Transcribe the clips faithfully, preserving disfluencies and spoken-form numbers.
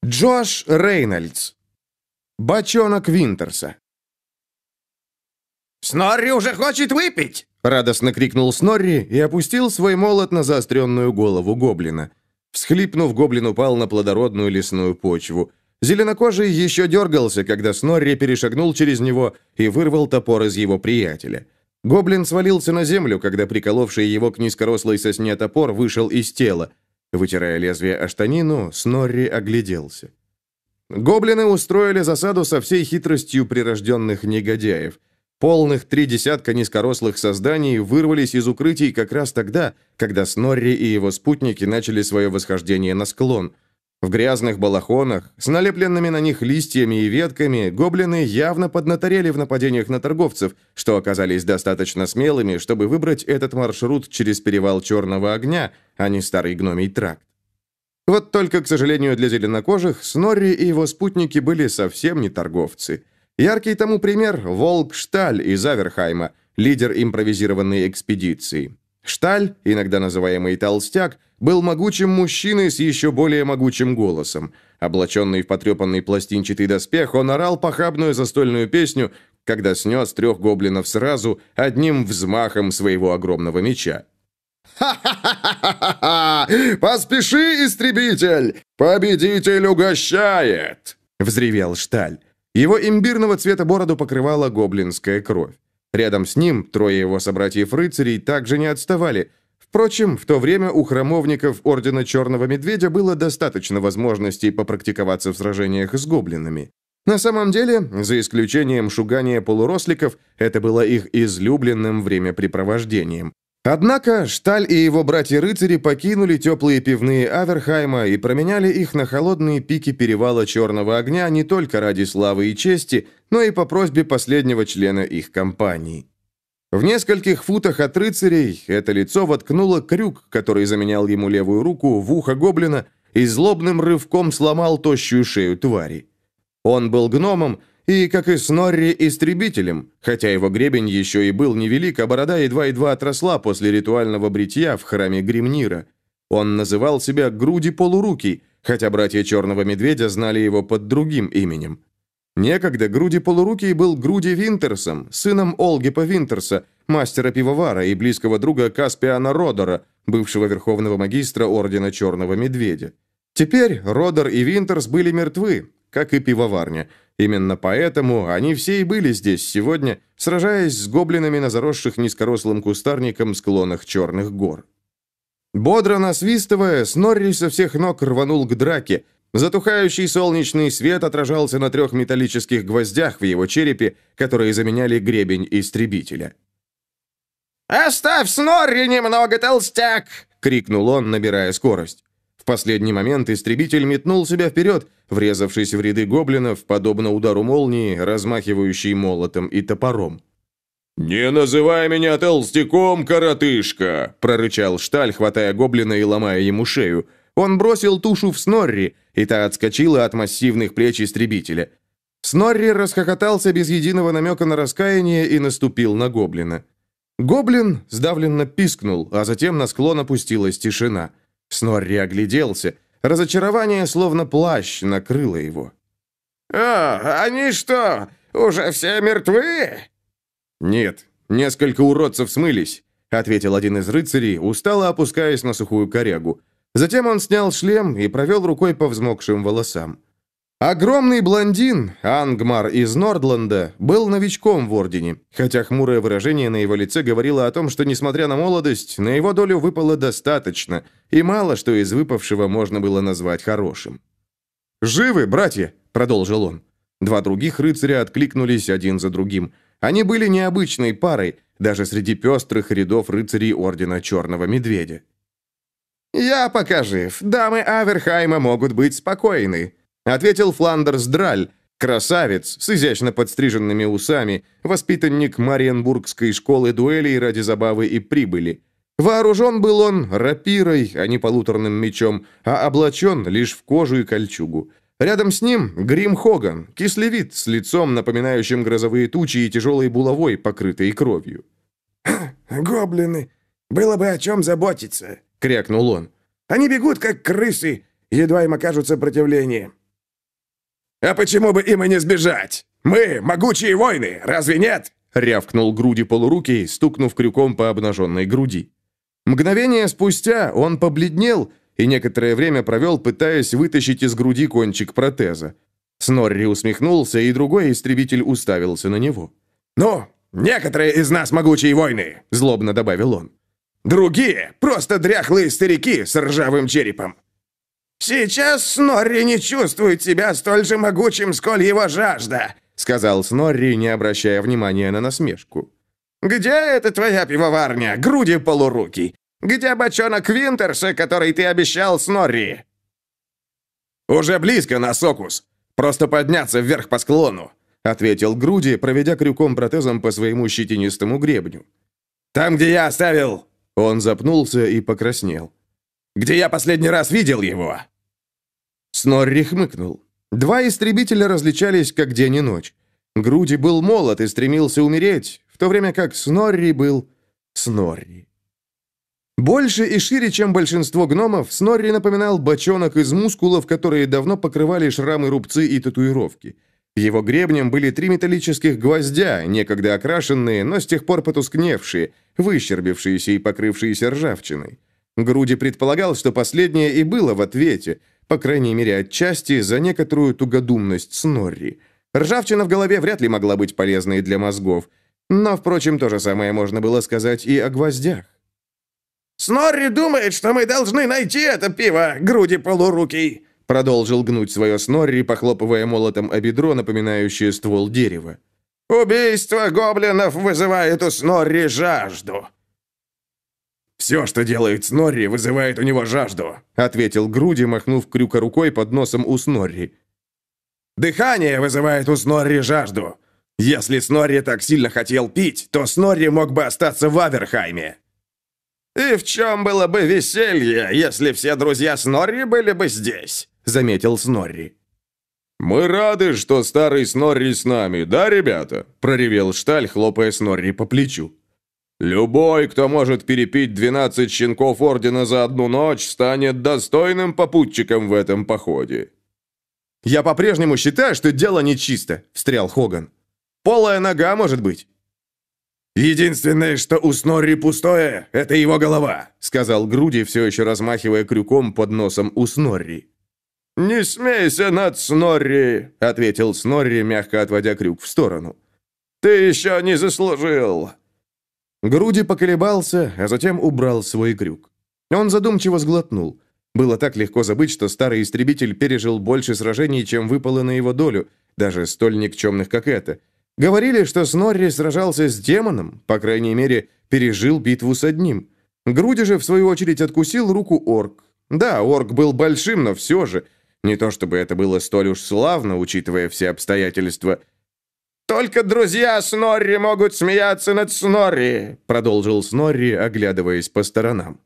Джош Рейнольдс. Бочонок Винтерса. «Снорри уже хочет выпить!» — радостно крикнул Снорри и опустил свой молот на заостренную голову гоблина. Всхлипнув, гоблин упал на плодородную лесную почву. Зеленокожий еще дергался, когда Снорри перешагнул через него и вырвал топор из его приятеля. Гоблин свалился на землю, когда приколовший его к низкорослой сосне топор вышел из тела. Вытирая лезвие о штанину, Снорри огляделся. Гоблины устроили засаду со всей хитростью прирожденных негодяев. Полных три десятка низкорослых созданий вырвались из укрытий как раз тогда, когда Снорри и его спутники начали свое восхождение на склон. В грязных балахонах, с налепленными на них листьями и ветками, гоблины явно поднаторели в нападениях на торговцев, что оказались достаточно смелыми, чтобы выбрать этот маршрут через перевал Черного Огня, а не Старый Гномий тракт. Вот только, к сожалению для зеленокожих, Снорри и его спутники были совсем не торговцы. Яркий тому пример – Волк Шталь из Аверхайма, лидер импровизированной экспедиции. Шталь, иногда называемый Толстяк, был могучим мужчиной с еще более могучим голосом. Облаченный в потрепанный пластинчатый доспех, он орал похабную застольную песню, когда снес трех гоблинов сразу одним взмахом своего огромного меча. «Ха-ха-ха-ха-ха! Поспеши, истребитель! Победитель угощает!» — взревел Шталь. Его имбирного цвета бороду покрывала гоблинская кровь. Рядом с ним трое его собратьев-рыцарей также не отставали. Впрочем, в то время у храмовников Ордена Черного Медведя было достаточно возможностей попрактиковаться в сражениях с гоблинами. На самом деле, за исключением шугания полуросликов, это было их излюбленным времяпрепровождением. Однако Шталь и его братья-рыцари покинули теплые пивные Аверхайма и променяли их на холодные пики перевала Черного Огня не только ради славы и чести, но и по просьбе последнего члена их компании. В нескольких футах от рыцарей это лицо воткнуло крюк, который заменял ему левую руку, в ухо гоблина и злобным рывком сломал тощую шею твари. Он был гномом и, как и Снорри, истребителем, хотя его гребень еще и был невелик, а борода едва-едва отросла после ритуального бритья в храме Гримнира. Он называл себя Груди-полурукий, хотя братья Черного Медведя знали его под другим именем. Некогда Груди-полурукий был Груди Винтерсом, сыном Олгипа Винтерса, мастера-пивовара и близкого друга Каспиана Родора, бывшего верховного магистра Ордена Черного Медведя. Теперь Родор и Винтерс были мертвы, как и пивоварня. Именно поэтому они все и были здесь сегодня, сражаясь с гоблинами на заросших низкорослым кустарником склонах Черных гор. Бодро насвистывая, Снорри со всех ног рванул к драке. Затухающий солнечный свет отражался на трех металлических гвоздях в его черепе, которые заменяли гребень истребителя. «Оставь Снорри немного, толстяк!» — крикнул он, набирая скорость. В последний момент истребитель метнул себя вперед, врезавшись в ряды гоблинов, подобно удару молнии, размахивающей молотом и топором. «Не называй меня толстяком, коротышка!» – прорычал Шталь, хватая гоблина и ломая ему шею. Он бросил тушу в Снорри, и та отскочила от массивных плеч истребителя. Снорри расхохотался без единого намека на раскаяние и наступил на гоблина. Гоблин сдавленно пискнул, а затем на склон опустилась тишина. Снорри огляделся. Разочарование, словно плащ, накрыло его. «О, они что, уже все мертвы?» «Нет, несколько уродцев смылись», — ответил один из рыцарей, устало опускаясь на сухую корягу. Затем он снял шлем и провел рукой по взмокшим волосам. Огромный блондин, Ангмар из Нордланда, был новичком в Ордене, хотя хмурое выражение на его лице говорило о том, что, несмотря на молодость, на его долю выпало достаточно, и мало что из выпавшего можно было назвать хорошим. «Живы, братья!» — продолжил он. Два других рыцаря откликнулись один за другим. Они были необычной парой, даже среди пестрых рядов рыцарей Ордена Черного Медведя. «Я пока жив. Дамы Аверхайма могут быть спокойны», — ответил Фландерс Драль, красавец с изящно подстриженными усами, воспитанник Мариенбургской школы дуэлей ради забавы и прибыли. Вооружен был он рапирой, а не полуторным мечом, а облачен лишь в кожу и кольчугу. Рядом с ним Грим Хоган, кислевид, с лицом, напоминающим грозовые тучи и тяжелой булавой, покрытой кровью. «Гоблины! Было бы о чем заботиться!» — крякнул он. «Они бегут, как крысы, едва им окажут сопротивление. А почему бы им и не сбежать? Мы могучие воины, разве нет?» — рявкнул Груди полурукий, стукнув крюком по обнаженной груди. Мгновение спустя он побледнел и некоторое время провел, пытаясь вытащить из груди кончик протеза. Снорри усмехнулся, и другой истребитель уставился на него. «Ну, некоторые из нас могучие воины», — злобно добавил он. «Другие — просто дряхлые старики с ржавым черепом». «Сейчас Снорри не чувствует себя столь же могучим, сколь его жажда», — сказал Снорри, не обращая внимания на насмешку. «Где эта твоя пивоварня, Груди полурукий? Где бочонок Винтерса, который ты обещал Снорри?» «Уже близко, Насокус. Просто подняться вверх по склону», — ответил Груди, проведя крюком протезом по своему щетинистому гребню. «Там, где я оставил...» Он запнулся и покраснел. «Где я последний раз видел его?» Снорри хмыкнул. Два истребителя различались, как день и ночь. Груди был молод и стремился умереть, в то время как Снорри был Снорри. Больше и шире, чем большинство гномов, Снорри напоминал бочонок из мускулов, которые давно покрывали шрамы, рубцы и татуировки. Его гребнем были три металлических гвоздя, некогда окрашенные, но с тех пор потускневшие, выщербившиеся и покрывшиеся ржавчиной. Груди предполагал, что последнее и было в ответе, по крайней мере отчасти, за некоторую тугодумность Снорри. Ржавчина в голове вряд ли могла быть полезной для мозгов, но, впрочем, то же самое можно было сказать и о гвоздях. «Снорри думает, что мы должны найти это пиво, Груди полурукий», продолжил гнуть свое Снорри, похлопывая молотом о бедро, напоминающее ствол дерева. «Убийство гоблинов вызывает у Снорри жажду». «Все, что делает Снорри, вызывает у него жажду», — ответил Груди, махнув крюка рукой под носом у Снорри. «Дыхание вызывает у Снорри жажду. Если Снорри так сильно хотел пить, то Снорри мог бы остаться в Аверхайме». «И в чем было бы веселье, если все друзья Снорри были бы здесь?» — заметил Снорри. «Мы рады, что старый Снорри с нами, да, ребята?» — проревел Шталь, хлопая Снорри по плечу. «Любой, кто может перепить двенадцать щенков Ордена за одну ночь, станет достойным попутчиком в этом походе». «Я по-прежнему считаю, что дело нечисто», — встрял Хоган. «Полая нога, может быть». «Единственное, что у Снорри пустое, это его голова», — сказал Груди, все еще размахивая крюком под носом у Снорри. «Не смейся над Снорри», — ответил Снорри, мягко отводя крюк в сторону. «Ты еще не заслужил». Груди поколебался, а затем убрал свой крюк. Он задумчиво сглотнул. Было так легко забыть, что старый истребитель пережил больше сражений, чем выпало на его долю, даже столь никчемных, как это. Говорили, что Снорри сражался с демоном, по крайней мере, пережил битву с одним. Груди же, в свою очередь, откусил руку орк. Да, орк был большим, но все же. Не то чтобы это было столь уж славно, учитывая все обстоятельства. «Только друзья Снорри могут смеяться над Снорри», — продолжил Снорри, оглядываясь по сторонам.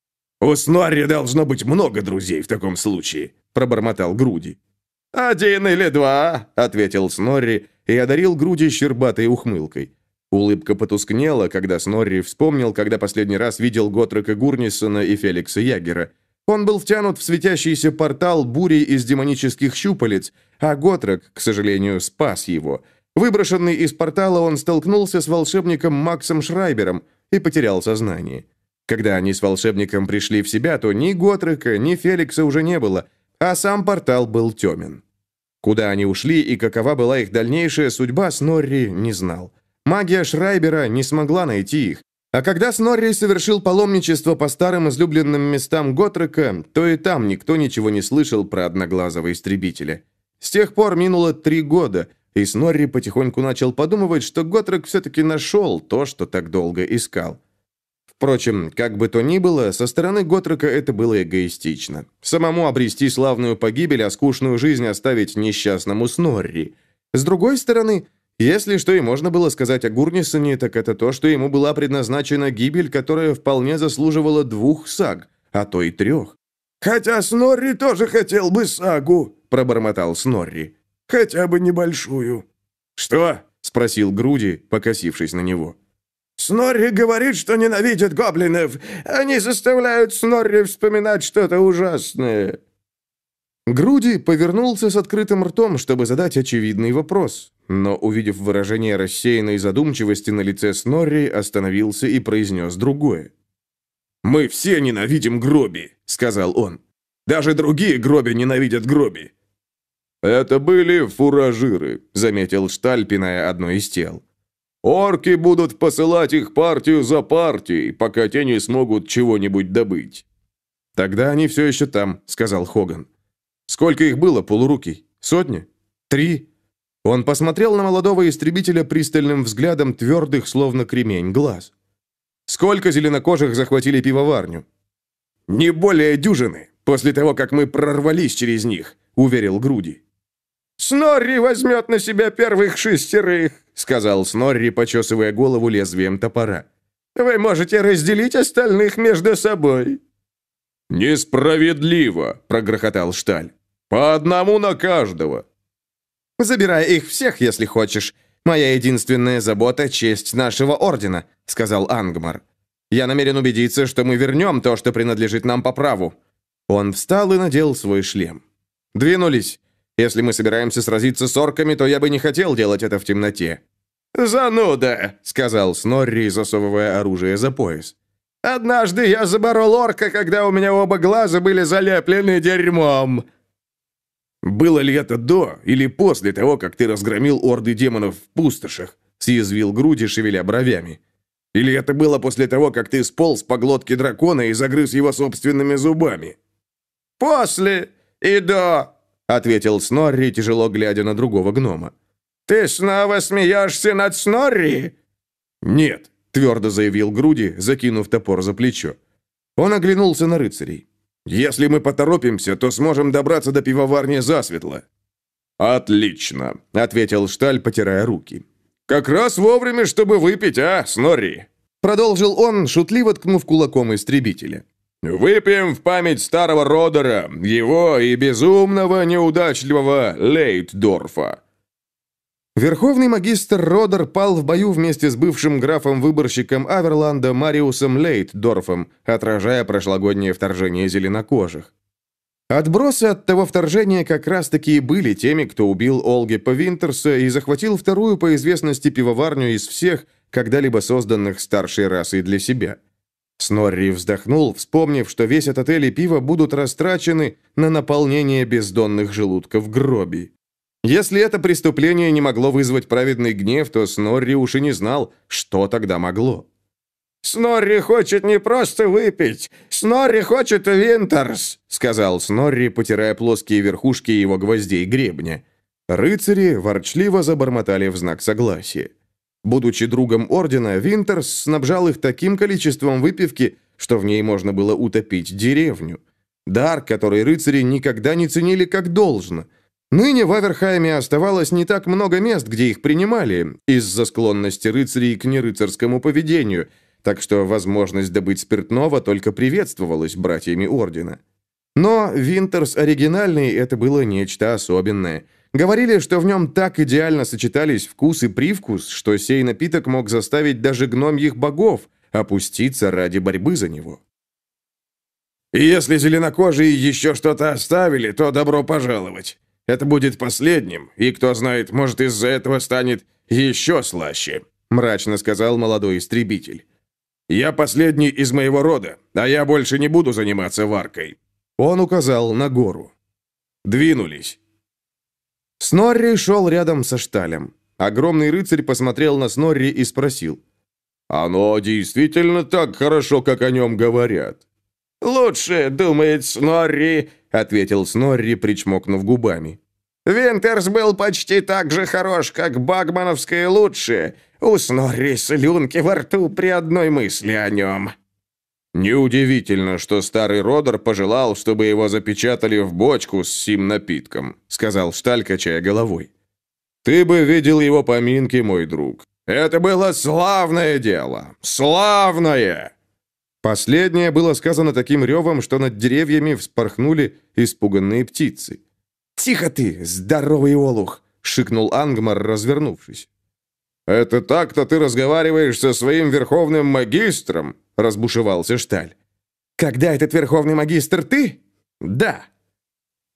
«У Снорри должно быть много друзей в таком случае», — пробормотал Груди. «Один или два», — ответил Снорри и одарил Груди щербатой ухмылкой. Улыбка потускнела, когда Снорри вспомнил, когда последний раз видел Готрека Гурнисона и Феликса Ягера. Он был втянут в светящийся портал бурей из демонических щупалец, а Готрек, к сожалению, спас его. Выброшенный из портала, он столкнулся с волшебником Максом Шрайбером и потерял сознание. Когда они с волшебником пришли в себя, то ни Готрека, ни Феликса уже не было, а сам портал был темен. Куда они ушли и какова была их дальнейшая судьба, Снорри не знал. Магия Шрайбера не смогла найти их. А когда Снорри совершил паломничество по старым излюбленным местам Готрека, то и там никто ничего не слышал про одноглазого истребителя. С тех пор минуло три года, и Снорри потихоньку начал подумывать, что Готрек все-таки нашел то, что так долго искал. Впрочем, как бы то ни было, со стороны Готрека это было эгоистично. Самому обрести славную погибель, а скучную жизнь оставить несчастному Снорри. С другой стороны, если что и можно было сказать о Гурнисоне, так это то, что ему была предназначена гибель, которая вполне заслуживала двух саг, а то и трех. «Хотя Снорри тоже хотел бы сагу», — пробормотал Снорри. «Хотя бы небольшую». «Что?» — спросил Груди, покосившись на него. «Снорри говорит, что ненавидит гоблинов. Они заставляют Снорри вспоминать что-то ужасное». Груди повернулся с открытым ртом, чтобы задать очевидный вопрос, но, увидев выражение рассеянной задумчивости на лице Снорри, остановился и произнес другое. «Мы все ненавидим Гроби», — сказал он. «Даже другие Гроби ненавидят Гроби». «Это были фуражиры», — заметил Шталь, пиная одно из тел. «Орки будут посылать их партию за партией, пока те не смогут чего-нибудь добыть». «Тогда они все еще там», — сказал Хоган. «Сколько их было, полурукий? Сотни? Три?» Он посмотрел на молодого истребителя пристальным взглядом твердых, словно кремень, глаз. «Сколько зеленокожих захватили пивоварню?» «Не более дюжины, после того, как мы прорвались через них», — уверил Груди. «Снорри возьмет на себя первых шестерых», — сказал Снорри, почесывая голову лезвием топора. «Вы можете разделить остальных между собой». «Несправедливо», — прогрохотал Шталь. «По одному на каждого». «Забирай их всех, если хочешь. Моя единственная забота — честь нашего ордена», — сказал Ангмар. «Я намерен убедиться, что мы вернем то, что принадлежит нам по праву». Он встал и надел свой шлем. «Двинулись. Если мы собираемся сразиться с орками, то я бы не хотел делать это в темноте». «Зануда», — сказал Снорри, засовывая оружие за пояс. «Однажды я заборол орка, когда у меня оба глаза были залеплены дерьмом». «Было ли это до или после того, как ты разгромил орды демонов в пустошах?» — съязвил Груди, шевеля бровями. «Или это было после того, как ты сполз по глотке дракона и загрыз его собственными зубами?» «После и до», — ответил Снорри, тяжело глядя на другого гнома. «Ты снова смеешься над Снорри?» «Нет», — твердо заявил Груди, закинув топор за плечо. Он оглянулся на рыцарей. «Если мы поторопимся, то сможем добраться до пивоварни засветло». «Отлично», — ответил Шталь, потирая руки. «Как раз вовремя, чтобы выпить, а, Снорри?» Продолжил он, шутливо ткнув кулаком истребителя. «Выпьем в память старого Родера, его и безумного, неудачливого Лейтдорфа». Верховный магистр Родер пал в бою вместе с бывшим графом-выборщиком Аверланда Мариусом Лейтдорфом, отражая прошлогоднее вторжение зеленокожих. Отбросы от того вторжения как раз-таки и были теми, кто убил Олгепа Винтерса и захватил вторую по известности пивоварню из всех, когда-либо созданных старшей расой для себя. Снорри вздохнул, вспомнив, что весь этот эль и пиво будут растрачены на наполнение бездонных желудков Гроби. Если это преступление не могло вызвать праведный гнев, то Снорри уж и не знал, что тогда могло. «Снорри хочет не просто выпить, Снорри хочет Винтерс», — сказал Снорри, потирая плоские верхушки его гвоздей гребня. Рыцари ворчливо забормотали в знак согласия. Будучи другом ордена, Винтерс снабжал их таким количеством выпивки, что в ней можно было утопить деревню. Дар, который рыцари никогда не ценили как должно. Ныне в Аверхайме оставалось не так много мест, где их принимали, из-за склонности рыцарей к нерыцарскому поведению, так что возможность добыть спиртного только приветствовалась братьями ордена. Но Винтерс оригинальный – это было нечто особенное. Говорили, что в нем так идеально сочетались вкус и привкус, что сей напиток мог заставить даже гномьих богов опуститься ради борьбы за него. «И если зеленокожие еще что-то оставили, то добро пожаловать. Это будет последним, и, кто знает, может, из-за этого станет еще слаще», — мрачно сказал молодой истребитель. «Я последний из моего рода, а я больше не буду заниматься варкой». Он указал на гору. «Двинулись». Снорри шел рядом со Шталем. Огромный рыцарь посмотрел на Снорри и спросил. «Оно действительно так хорошо, как о нем говорят?» «Лучше, думает Снорри», — ответил Снорри, причмокнув губами. «Винтерс был почти так же хорош, как Багмановское лучшее. У Снорри слюнки во рту при одной мысли о нем». «Неудивительно, что старый Родер пожелал, чтобы его запечатали в бочку с сим напитком», — сказал Шталь, качая головой. «Ты бы видел его поминки, мой друг. Это было славное дело. Славное!» Последнее было сказано таким ревом, что над деревьями вспорхнули испуганные птицы. «Тихо ты, здоровый олух!» — шикнул Ангмар, развернувшись. «Это так-то ты разговариваешь со своим верховным магистром?» — разбушевался Шталь. «Когда этот верховный магистр ты?» «Да».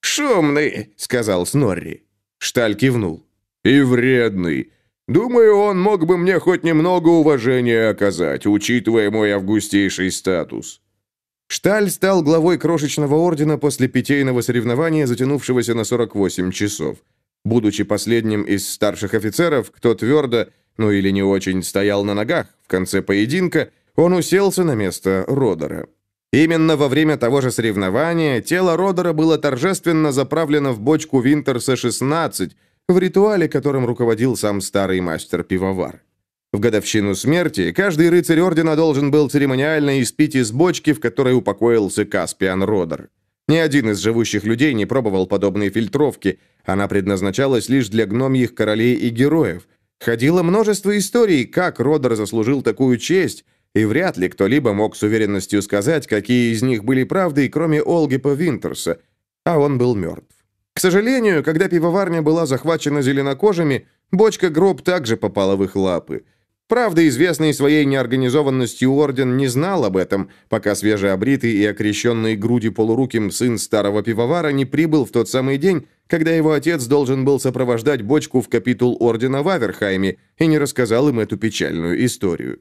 «Шумный», — сказал Снорри. Шталь кивнул. «И вредный. Думаю, он мог бы мне хоть немного уважения оказать, учитывая мой августейший статус». Шталь стал главой крошечного ордена после питейного соревнования, затянувшегося на сорок восемь часов. Будучи последним из старших офицеров, кто твердо, ну или не очень, стоял на ногах в конце поединка, он уселся на место Родера. Именно во время того же соревнования тело Родера было торжественно заправлено в бочку Винтерса шестнадцать, в ритуале, которым руководил сам старый мастер-пивовар. В годовщину смерти каждый рыцарь ордена должен был церемониально испить из бочки, в которой упокоился Каспиан Родер. Ни один из живущих людей не пробовал подобной фильтровки, она предназначалась лишь для гномьих королей и героев. Ходило множество историй, как Родер заслужил такую честь, и вряд ли кто-либо мог с уверенностью сказать, какие из них были правдой, кроме Олгипа Винтерса, а он был мертв. К сожалению, когда пивоварня была захвачена зеленокожими, бочка-гроб также попала в их лапы. Правда, известный своей неорганизованностью орден не знал об этом, пока свежеобритый и окрещенный груди полуруким сын старого пивовара не прибыл в тот самый день, когда его отец должен был сопровождать бочку в капитул ордена в Аверхайме, и не рассказал им эту печальную историю.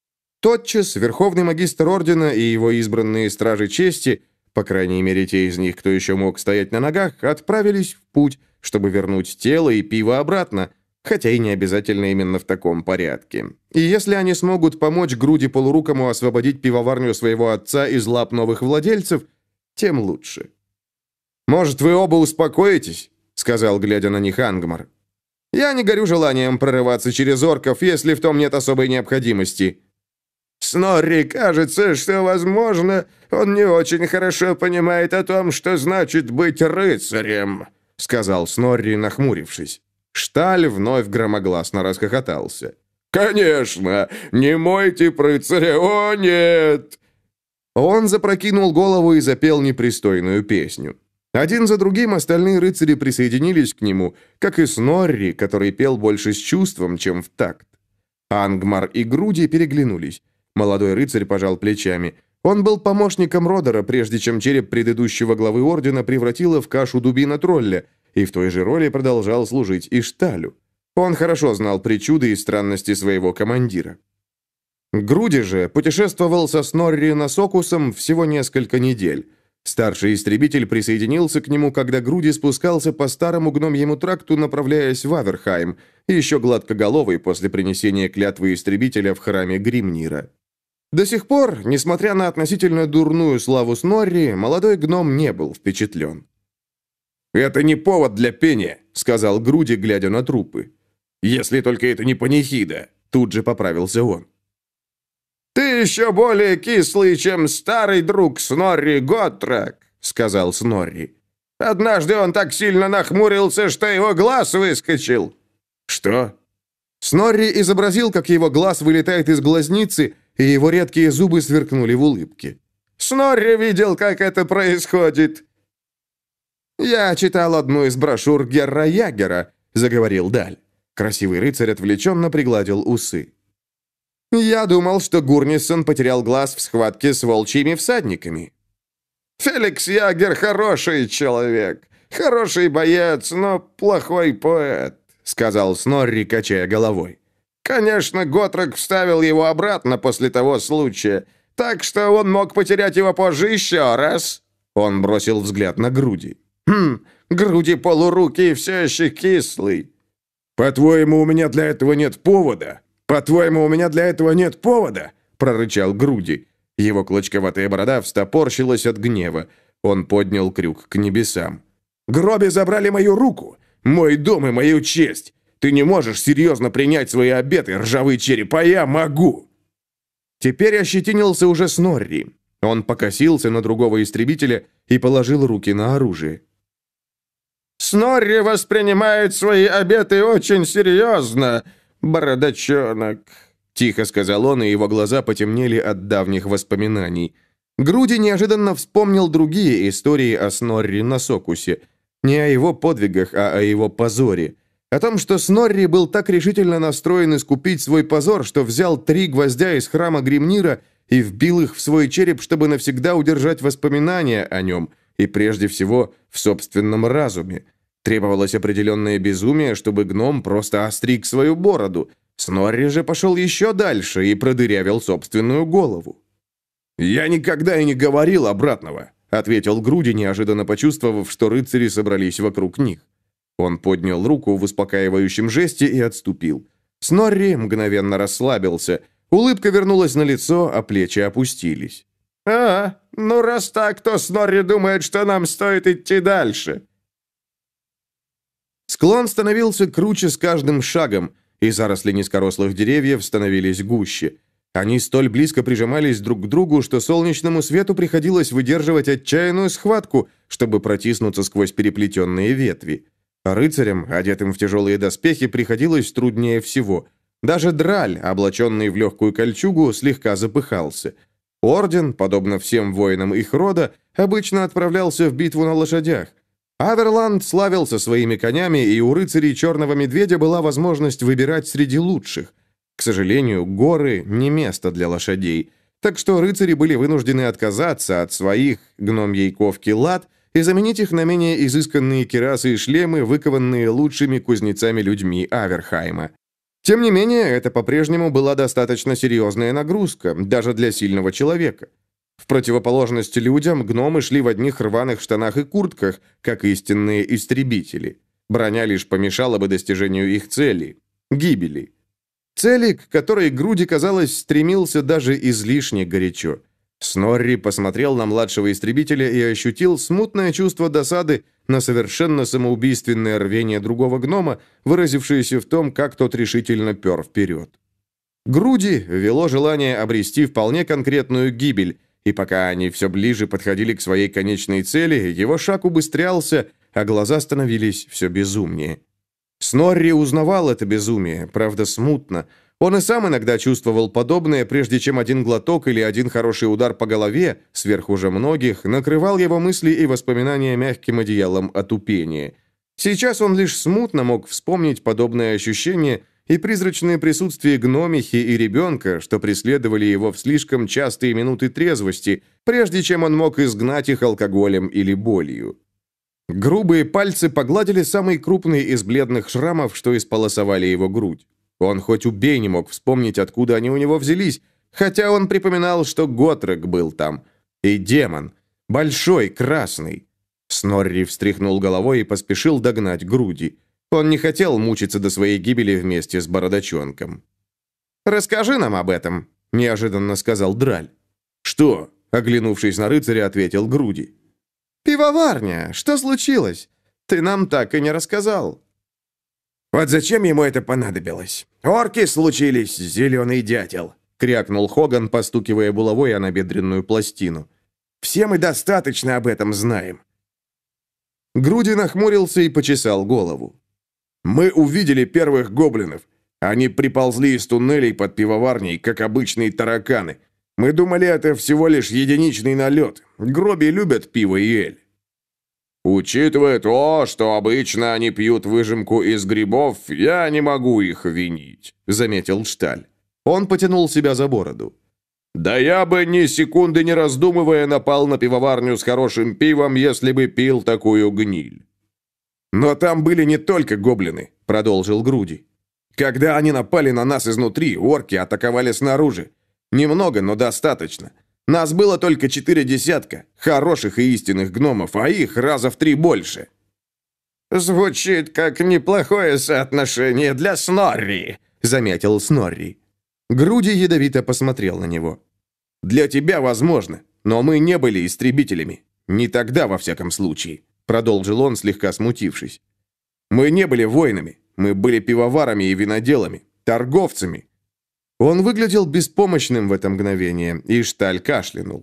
Тотчас верховный магистр ордена и его избранные стражи чести, по крайней мере те из них, кто еще мог стоять на ногах, отправились в путь, чтобы вернуть тело и пиво обратно, хотя и не обязательно именно в таком порядке. И если они смогут помочь груди полурукому освободить пивоварню своего отца из лап новых владельцев, тем лучше. «Может, вы оба успокоитесь?» — сказал, глядя на них Ангмар. «Я не горю желанием прорываться через орков, если в том нет особой необходимости». «Снорри, кажется, что, возможно, он не очень хорошо понимает о том, что значит быть рыцарем», — сказал Снорри, нахмурившись. Шталь вновь громогласно расхохотался. «Конечно! Не мой тип рыцаря, о нет!» Он запрокинул голову и запел непристойную песню. Один за другим остальные рыцари присоединились к нему, как и Снорри, который пел больше с чувством, чем в такт. Ангмар и Груди переглянулись. Молодой рыцарь пожал плечами. Он был помощником Родера, прежде чем череп предыдущего главы ордена превратило в кашу дубина тролля, и в той же роли продолжал служить и Шталю. Он хорошо знал причуды и странности своего командира. Груди же путешествовал со Снорри Насокусом всего несколько недель. Старший истребитель присоединился к нему, когда Груди спускался по старому гномьему тракту, направляясь в Аверхайм, еще гладкоголовый после принесения клятвы истребителя в храме Гримнира. До сих пор, несмотря на относительно дурную славу Снорри, молодой гном не был впечатлен. «Это не повод для пения», — сказал Груди, глядя на трупы. «Если только это не панихида», — тут же поправился он. «Ты еще более кислый, чем старый друг Снорри Готрек», — сказал Снорри. «Однажды он так сильно нахмурился, что его глаз выскочил». «Что?» Снорри изобразил, как его глаз вылетает из глазницы, и его редкие зубы сверкнули в улыбке. «Снорри видел, как это происходит». «Я читал одну из брошюр Герра Ягера», — заговорил Даль. Красивый рыцарь отвлеченно пригладил усы. «Я думал, что Гурнисон потерял глаз в схватке с волчьими всадниками». «Феликс Ягер хороший человек, хороший боец, но плохой поэт», — сказал Снорри, качая головой. «Конечно, Готрек вставил его обратно после того случая, так что он мог потерять его позже еще раз». Он бросил взгляд на Груди. «Хм, Груди полурукий все еще кислый». «По-твоему, у меня для этого нет повода? По-твоему, у меня для этого нет повода?» — прорычал Груди. Его клочковатая борода встопорщилась от гнева. Он поднял крюк к небесам. «Гроби забрали мою руку, мой дом и мою честь. Ты не можешь серьезно принять свои обеты, ржавый череп, а я могу!» Теперь ощетинился уже Снорри. Он покосился на другого истребителя и положил руки на оружие. «Снорри воспринимает свои обеты очень серьезно, бородачонок», — тихо сказал он, и его глаза потемнели от давних воспоминаний. Груди неожиданно вспомнил другие истории о Снорри Насокусе. Не о его подвигах, а о его позоре. О том, что Снорри был так решительно настроен искупить свой позор, что взял три гвоздя из храма Гримнира и вбил их в свой череп, чтобы навсегда удержать воспоминания о нем, И прежде всего в собственном разуме. Требовалось определенное безумие, чтобы гном просто остриг свою бороду. Снорри же пошел еще дальше и продырявил собственную голову. «Я никогда и не говорил обратного», — ответил Груди, неожиданно почувствовав, что рыцари собрались вокруг них. Он поднял руку в успокаивающем жесте и отступил. Снорри мгновенно расслабился. Улыбка вернулась на лицо, а плечи опустились. «А, ну раз так, то Снорри думает, что нам стоит идти дальше». Склон становился круче с каждым шагом, и заросли низкорослых деревьев становились гуще. Они столь близко прижимались друг к другу, что солнечному свету приходилось выдерживать отчаянную схватку, чтобы протиснуться сквозь переплетенные ветви. Рыцарям, одетым в тяжелые доспехи, приходилось труднее всего. Даже Драль, облаченный в легкую кольчугу, слегка запыхался. Орден, подобно всем воинам их рода, обычно отправлялся в битву на лошадях. Аверланд славился своими конями, и у рыцарей Черного Медведя была возможность выбирать среди лучших. К сожалению, горы не место для лошадей, так что рыцари были вынуждены отказаться от своих гномьей ковки лад и заменить их на менее изысканные кирасы и шлемы, выкованные лучшими кузнецами-людьми Аверхайма. Тем не менее, это по-прежнему была достаточно серьезная нагрузка, даже для сильного человека. В противоположность людям, гномы шли в одних рваных штанах и куртках, как истинные истребители. Броня лишь помешала бы достижению их цели – гибели. Цели, к которой Груди, казалось, стремился даже излишне горячо. Снорри посмотрел на младшего истребителя и ощутил смутное чувство досады на совершенно самоубийственное рвение другого гнома, выразившееся в том, как тот решительно пер вперед. Груди вело желание обрести вполне конкретную гибель, и пока они все ближе подходили к своей конечной цели, его шаг убыстрялся, а глаза становились все безумнее. Снорри узнавал это безумие, правда смутно. Он и сам иногда чувствовал подобное, прежде чем один глоток или один хороший удар по голове, сверх уже многих, накрывал его мысли и воспоминания мягким одеялом отупения. Сейчас он лишь смутно мог вспомнить подобное ощущение и призрачное присутствие гномихи и ребенка, что преследовали его в слишком частые минуты трезвости, прежде чем он мог изгнать их алкоголем или болью. Грубые пальцы погладили самый крупный из бледных шрамов, что исполосовали его грудь. Он хоть убей не мог вспомнить, откуда они у него взялись, хотя он припоминал, что Готрек был там. И демон. Большой, красный. Снорри встряхнул головой и поспешил догнать Груди. Он не хотел мучиться до своей гибели вместе с бородачонком. «Расскажи нам об этом», — неожиданно сказал Драль. «Что?» — оглянувшись на рыцаря, ответил Груди. «Пивоварня! Что случилось? Ты нам так и не рассказал». «Вот зачем ему это понадобилось? Орки случились, зеленый дятел!» — крякнул Хоган, постукивая булавой о набедренную пластину. «Все мы достаточно об этом знаем». Груди нахмурился и почесал голову. «Мы увидели первых гоблинов. Они приползли из туннелей под пивоварней, как обычные тараканы. Мы думали, это всего лишь единичный налет. Гроби любят пиво и эль». «Учитывая то, что обычно они пьют выжимку из грибов, я не могу их винить», — заметил Шталь. Он потянул себя за бороду. «Да я бы ни секунды не раздумывая напал на пивоварню с хорошим пивом, если бы пил такую гниль». «Но там были не только гоблины», — продолжил Груди. «Когда они напали на нас изнутри, орки атаковали снаружи. Немного, но достаточно. Нас было только четыре десятка, хороших и истинных гномов, а их раза в три больше». «Звучит как неплохое соотношение для Снорри», — заметил Снорри. Груди ядовито посмотрел на него. «Для тебя возможно, но мы не были истребителями. Не тогда, во всяком случае», — продолжил он, слегка смутившись. «Мы не были воинами, мы были пивоварами и виноделами, торговцами». Он выглядел беспомощным в это мгновение, и Шталь кашлянул.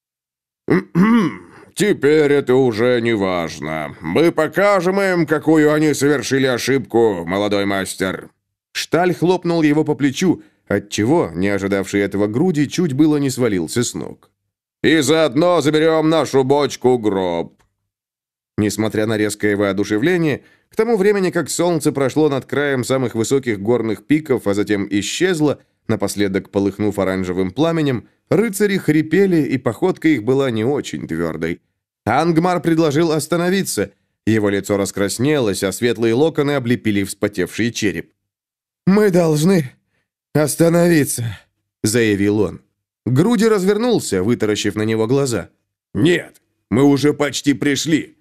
«Теперь это уже не важно. Мы покажем им, какую они совершили ошибку, молодой мастер». Шталь хлопнул его по плечу, отчего, не ожидавший этого Груди, чуть было не свалился с ног. «И заодно заберем нашу бочку гроб». Несмотря на резкое воодушевление, к тому времени, как солнце прошло над краем самых высоких горных пиков, а затем исчезло, напоследок полыхнув оранжевым пламенем, рыцари хрипели, и походка их была не очень твердой. Ангмар предложил остановиться. Его лицо раскраснелось, а светлые локоны облепили вспотевший череп. «Мы должны остановиться», — заявил он. Груди развернулся, вытаращив на него глаза. «Нет, мы уже почти пришли».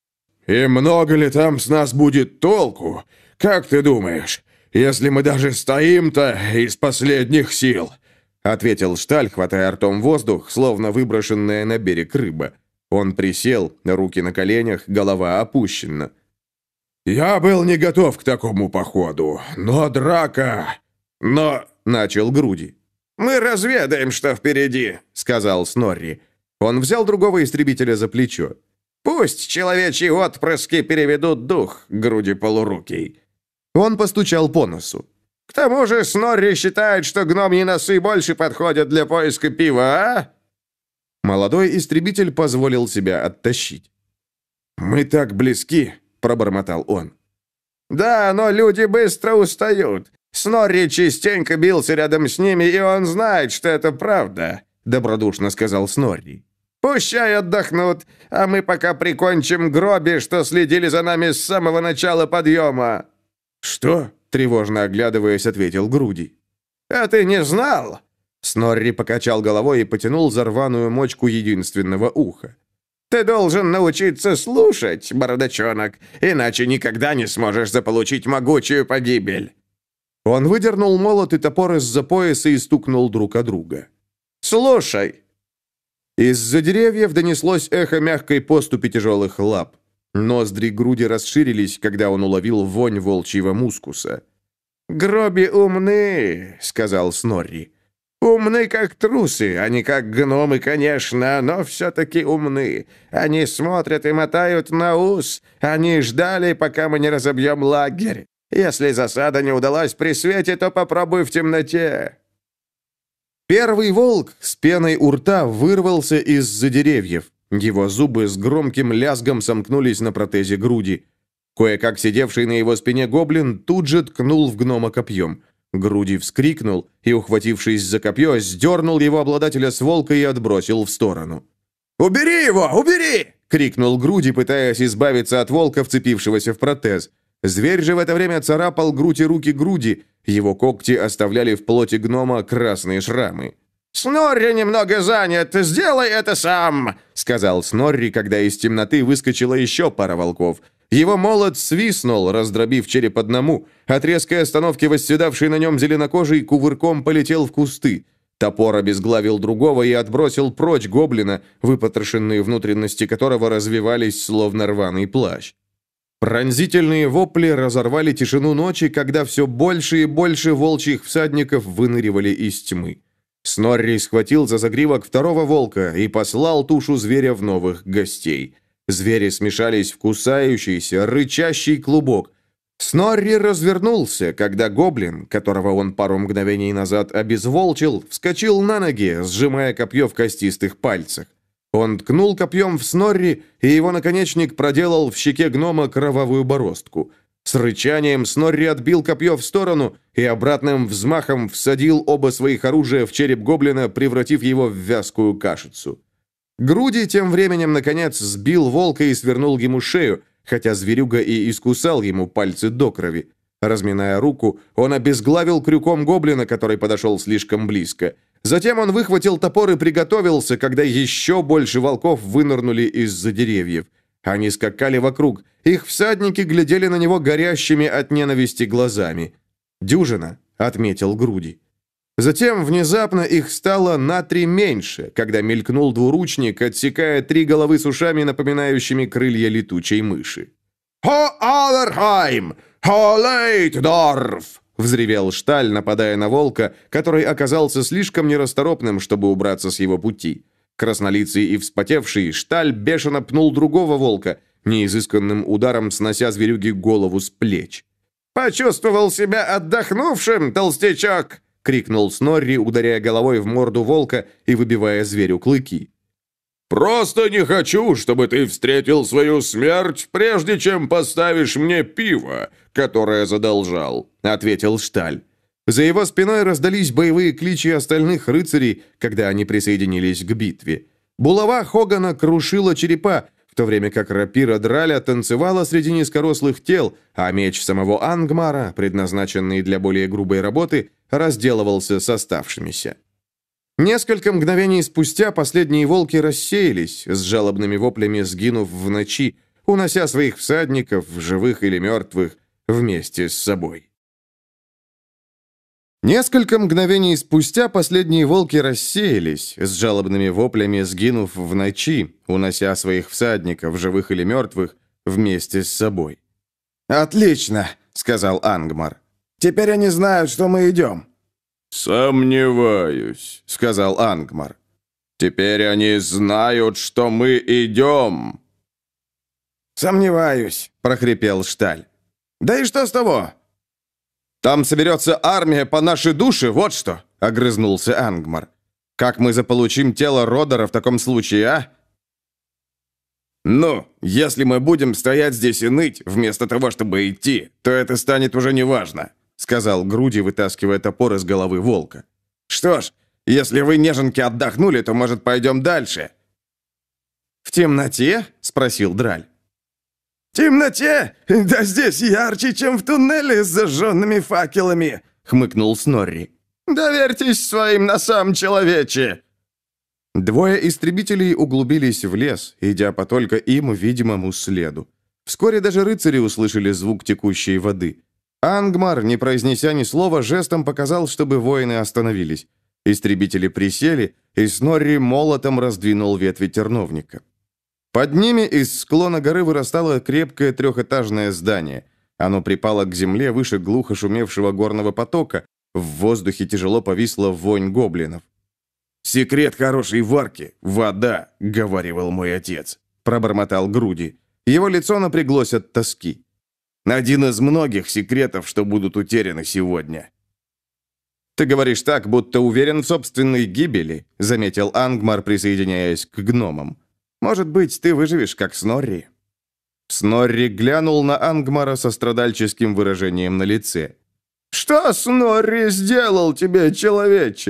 «И много ли там с нас будет толку? Как ты думаешь, если мы даже стоим-то из последних сил?» — ответил Шталь, хватая ртом воздух, словно выброшенная на берег рыба. Он присел, руки на коленях, голова опущена. «Я был не готов к такому походу, но драка... Но...» — начал Груди. «Мы разведаем, что впереди», — сказал Снорри. Он взял другого истребителя за плечо. «Пусть человечьи отпрыски переведут дух, Груди полурукий». Он постучал по носу. «К тому же Снорри считает, что гномьи носы больше подходят для поиска пива, а?» Молодой истребитель позволил себя оттащить. «Мы так близки», — пробормотал он. «Да, но люди быстро устают. Снорри частенько бился рядом с ними, и он знает, что это правда», — добродушно сказал Снорри. «Пущай отдохнут, а мы пока прикончим гроби, что следили за нами с самого начала подъема». «Что?» — тревожно оглядываясь, ответил Груди. «А ты не знал?» Снорри покачал головой и потянул за рваную мочку единственного уха. «Ты должен научиться слушать, бородачонок, иначе никогда не сможешь заполучить могучую погибель». Он выдернул молот и топор из-за пояса и стукнул друг о друга. «Слушай!» Из-за деревьев донеслось эхо мягкой поступи тяжелых лап. Ноздри Груди расширились, когда он уловил вонь волчьего мускуса. «Гроби умны», — сказал Снорри. «Умны, как трусы, а не как гномы, конечно, но все-таки умны. Они смотрят и мотают на ус. Они ждали, пока мы не разобьем лагерь. Если засада не удалась при свете, то попробуй в темноте». Первый волк с пеной у рта вырвался из-за деревьев. Его зубы с громким лязгом сомкнулись на протезе Груди. Кое-как сидевший на его спине гоблин тут же ткнул в гнома копьем. Груди вскрикнул и, ухватившись за копье, сдернул его обладателя с волка и отбросил в сторону. «Убери его! Убери!» — крикнул Груди, пытаясь избавиться от волка, вцепившегося в протез. Зверь же в это время царапал грудь и руки Груди. Его когти оставляли в плоти гнома красные шрамы. «Снорри немного занят, сделай это сам!» — сказал Снорри, когда из темноты выскочила еще пара волков. Его молот свистнул, раздробив череп одному. От резкой остановки восседавший на нем зеленокожий кувырком полетел в кусты. Топор обезглавил другого и отбросил прочь гоблина, выпотрошенные внутренности которого развивались, словно рваный плащ. Пронзительные вопли разорвали тишину ночи, когда все больше и больше волчьих всадников выныривали из тьмы. Снорри схватил за загривок второго волка и послал тушу зверя в новых гостей. Звери смешались в кусающийся, рычащий клубок. Снорри развернулся, когда гоблин, которого он пару мгновений назад обезволчил, вскочил на ноги, сжимая копье в костистых пальцах. Он ткнул копьем в Снорри, и его наконечник проделал в щеке гнома кровавую бороздку. С рычанием Снорри отбил копье в сторону и обратным взмахом всадил оба своих оружия в череп гоблина, превратив его в вязкую кашицу. Груди тем временем, наконец, сбил волка и свернул ему шею, хотя зверюга и искусал ему пальцы до крови. Разминая руку, он обезглавил крюком гоблина, который подошел слишком близко. Затем он выхватил топор и приготовился, когда еще больше волков вынырнули из-за деревьев. Они скакали вокруг. Их всадники глядели на него горящими от ненависти глазами. «Дюжина», — отметил Груди. Затем внезапно их стало на три меньше, когда мелькнул двуручник, отсекая три головы с ушами, напоминающими крылья летучей мыши. «Хо Алерхайм! Хо Лейтдорф!» — взревел Шталь, нападая на волка, который оказался слишком нерасторопным, чтобы убраться с его пути. Краснолицый и вспотевший, Шталь бешено пнул другого волка, неизысканным ударом снося зверюге голову с плеч. «Почувствовал себя отдохнувшим, толстячок!» — крикнул Снорри, ударяя головой в морду волка и выбивая зверю клыки. «Просто не хочу, чтобы ты встретил свою смерть, прежде чем поставишь мне пиво, которое задолжал», — ответил Шталь. За его спиной раздались боевые кличи остальных рыцарей, когда они присоединились к битве. Булава Хогана крушила черепа, в то время как рапира Драля танцевала среди низкорослых тел, а меч самого Ангмара, предназначенный для более грубой работы, разделывался с оставшимися. Несколько мгновений спустя последние волки рассеялись, с жалобными воплями сгинув в ночи, унося своих всадников, живых или мертвых, вместе с собой. Несколько мгновений спустя последние волки рассеялись, с жалобными воплями сгинув в ночи, унося своих всадников, живых или мертвых, вместе с собой. «Отлично», — сказал Ангмар. «Теперь они знают, что мы идем». «Сомневаюсь», — сказал Ангмар. «Теперь они знают, что мы идем». «Сомневаюсь», — прохрипел Шталь. «Да и что с того?» «Там соберется армия по нашей душе, вот что!» — огрызнулся Ангмар. «Как мы заполучим тело Родера в таком случае, а?» «Ну, если мы будем стоять здесь и ныть, вместо того, чтобы идти, то это станет уже неважно», — сказал Груди, вытаскивая топор из головы волка. «Что ж, если вы, неженки, отдохнули, то, может, пойдем дальше?» «В темноте?» — спросил Драль. «В темноте? Да здесь ярче, чем в туннеле с зажженными факелами!» — хмыкнул Снорри. «Доверьтесь своим носам, человече!» Двое истребителей углубились в лес, идя по только им видимому следу. Вскоре даже рыцари услышали звук текущей воды. Ангмар, не произнеся ни слова, жестом показал, чтобы воины остановились. Истребители присели, и Снорри молотом раздвинул ветви терновника. Под ними из склона горы вырастало крепкое трехэтажное здание. Оно припало к земле выше глухо шумевшего горного потока. В воздухе тяжело повисла вонь гоблинов. «Секрет хорошей варки — вода», — говаривал мой отец, — пробормотал Груди. Его лицо напряглось от тоски. «Один из многих секретов, что будут утеряны сегодня». «Ты говоришь так, будто уверен в собственной гибели», — заметил Ангмар, присоединяясь к гномам. «Может быть, ты выживешь, как Снорри?» Снорри глянул на Ангмара со страдальческим выражением на лице. «Что Снорри сделал тебе, человече?»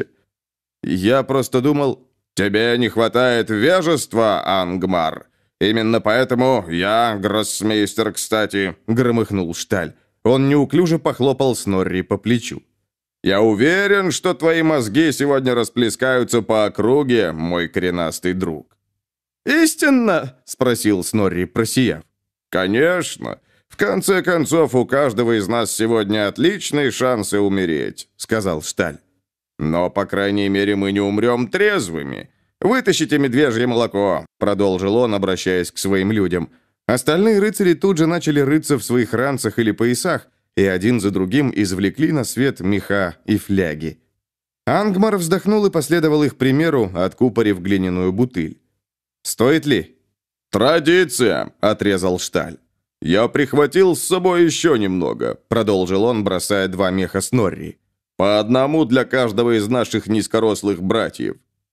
«Я просто думал...» «Тебе не хватает вежества, Ангмар. Именно поэтому я, гроссмейстер, кстати», — громыхнул Шталь. Он неуклюже похлопал Снорри по плечу. «Я уверен, что твои мозги сегодня расплескаются по округе, мой коренастый друг». «Истинно?» — спросил Снорри, просияв. «Конечно. В конце концов, у каждого из нас сегодня отличные шансы умереть», — сказал Шталь. «Но, по крайней мере, мы не умрем трезвыми. Вытащите медвежье молоко», — продолжил он, обращаясь к своим людям. Остальные рыцари тут же начали рыться в своих ранцах или поясах, и один за другим извлекли на свет меха и фляги. Ангмар вздохнул и последовал их примеру, откупорив глиняную бутыль. «Стоит ли?» «Традиция», — отрезал Шталь. «Я прихватил с собой еще немного», — продолжил он, бросая два меха Снорри. «По одному для каждого из наших низкорослых братьев».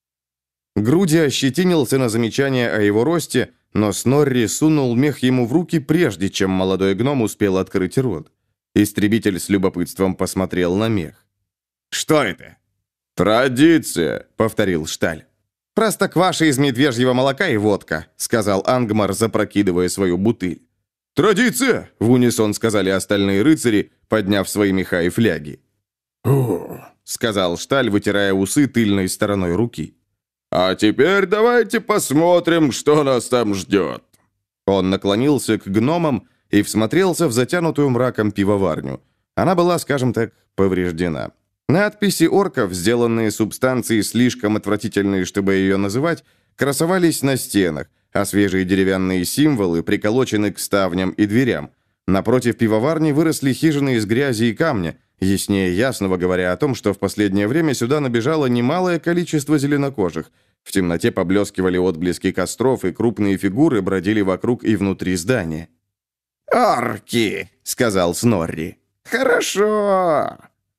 Груди ощетинился на замечание о его росте, но Снорри сунул мех ему в руки, прежде чем молодой гном успел открыть рот. Истребитель с любопытством посмотрел на мех. «Что это?» «Традиция», — повторил Шталь. «Простокваша из медвежьего молока и водка», — сказал Ангмар, запрокидывая свою бутыль. «Традиция!» — в унисон сказали остальные рыцари, подняв свои меха и фляги. «Фу», — сказал Шталь, вытирая усы тыльной стороной руки. «А теперь давайте посмотрим, что нас там ждет». Он наклонился к гномам и всмотрелся в затянутую мраком пивоварню. Она была, скажем так, повреждена. Надписи орков, сделанные субстанцией слишком отвратительные, чтобы ее называть, красовались на стенах, а свежие деревянные символы приколочены к ставням и дверям. Напротив пивоварни выросли хижины из грязи и камня, яснее ясного говоря о том, что в последнее время сюда набежало немалое количество зеленокожих. В темноте поблескивали отблески костров, и крупные фигуры бродили вокруг и внутри здания. «Орки!» — сказал Снорри. «Хорошо!»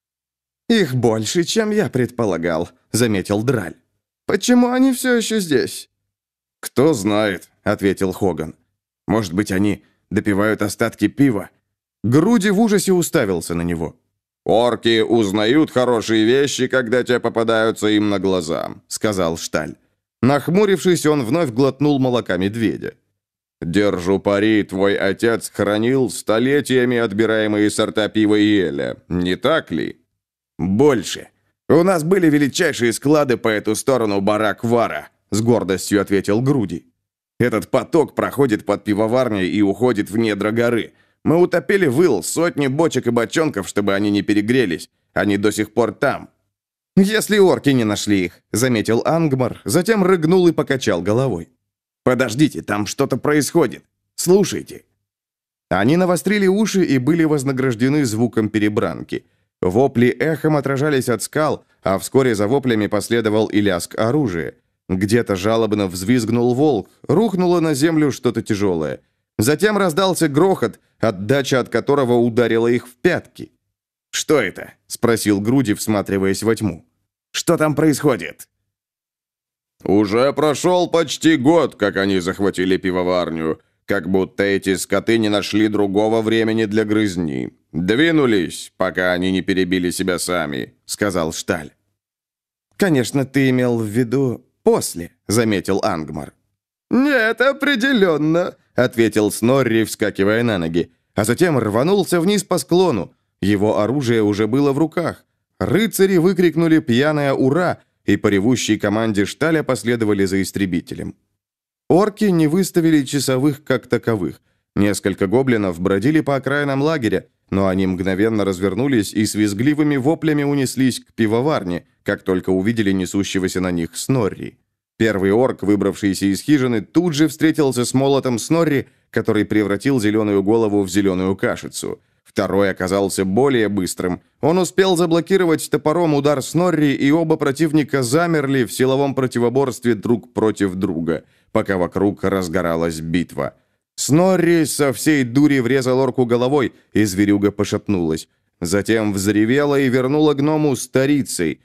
«Их больше, чем я предполагал», — заметил Драль. «Почему они все еще здесь?» «Кто знает», — ответил Хоган. «Может быть, они допивают остатки пива?» Груди в ужасе уставился на него. «Орки узнают хорошие вещи, когда те попадаются им на глаза», — сказал Шталь. Нахмурившись, он вновь глотнул молока медведя. «Держу пари, твой отец хранил столетиями отбираемые сорта пива и эля, не так ли?» «Больше. У нас были величайшие склады по эту сторону Барак-Вара», — с гордостью ответил Груди. «Этот поток проходит под пивоварней и уходит в недра горы. Мы утопили в ил сотни бочек и бочонков, чтобы они не перегрелись. Они до сих пор там». «Если орки не нашли их», — заметил Ангмар, затем рыгнул и покачал головой. «Подождите, там что-то происходит. Слушайте». Они навострили уши и были вознаграждены звуком перебранки. Вопли эхом отражались от скал, а вскоре за воплями последовал и лязг оружия. Где-то жалобно взвизгнул волк, рухнуло на землю что-то тяжелое. Затем раздался грохот, отдача от которого ударила их в пятки. «Что это?» — спросил Груди, всматриваясь во тьму. «Что там происходит?» «Уже прошел почти год, как они захватили пивоварню. Как будто эти скоты не нашли другого времени для грызни. Двинулись, пока они не перебили себя сами», — сказал Шталь. «Конечно, ты имел в виду после», — заметил Ангмар. «Нет, определенно», — ответил Снорри, вскакивая на ноги, а затем рванулся вниз по склону. Его оружие уже было в руках. Рыцари выкрикнули пьяное «Ура!» и по ревущей команде Шталя последовали за истребителем. Орки не выставили часовых как таковых. Несколько гоблинов бродили по окраинам лагеря, но они мгновенно развернулись и с визгливыми воплями унеслись к пивоварне, как только увидели несущегося на них Снорри. Первый орк, выбравшийся из хижины, тут же встретился с молотом Снорри, который превратил зеленую голову в зеленую кашицу. Второй оказался более быстрым. Он успел заблокировать топором удар Снорри, и оба противника замерли в силовом противоборстве друг против друга, пока вокруг разгоралась битва. Снорри со всей дури врезал орку головой, и зверюга пошатнулась. Затем взревела и вернула гному старицей.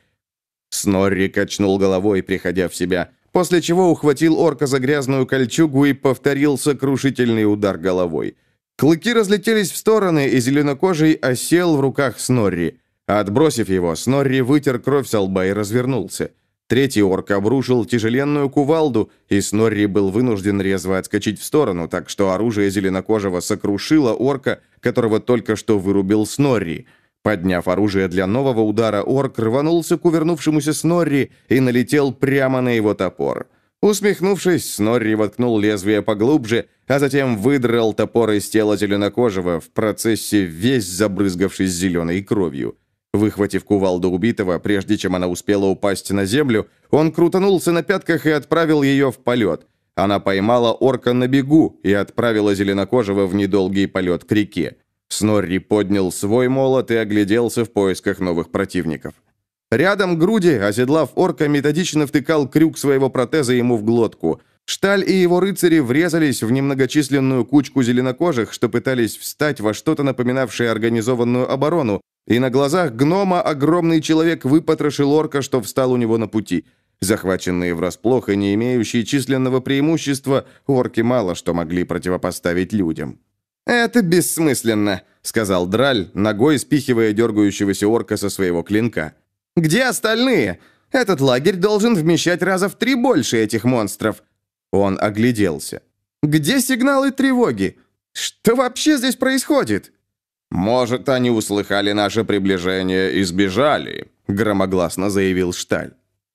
Снорри качнул головой, приходя в себя, после чего ухватил орка за грязную кольчугу и повторил сокрушительный удар головой. Клыки разлетелись в стороны, и зеленокожий осел в руках Снорри. Отбросив его, Снорри вытер кровь со лба и развернулся. Третий орк обрушил тяжеленную кувалду, и Снорри был вынужден резво отскочить в сторону, так что оружие зеленокожего сокрушило орка, которого только что вырубил Снорри. Подняв оружие для нового удара, орк рванулся к увернувшемуся Снорри и налетел прямо на его топор. Усмехнувшись, Снорри воткнул лезвие поглубже, а затем выдрал топор из тела зеленокожего, в процессе весь забрызгавшись зеленой кровью. Выхватив кувалду убитого, прежде чем она успела упасть на землю, он крутанулся на пятках и отправил ее в полет. Она поймала орка на бегу и отправила зеленокожего в недолгий полет к реке. Снорри поднял свой молот и огляделся в поисках новых противников. Рядом Груди, оседлав орка, методично втыкал крюк своего протеза ему в глотку. Шталь и его рыцари врезались в немногочисленную кучку зеленокожих, что пытались встать во что-то напоминавшее организованную оборону, и на глазах гнома огромный человек выпотрошил орка, что встал у него на пути. Захваченные врасплох и не имеющие численного преимущества, орки мало что могли противопоставить людям. «Это бессмысленно», — сказал Драль, ногой спихивая дергающегося орка со своего клинка. «Где остальные? Этот лагерь должен вмещать раза в три больше этих монстров». Он огляделся. «Где сигналы тревоги? Что вообще здесь происходит?» «Может, они услыхали наше приближение и сбежали», — громогласно заявил Шталь.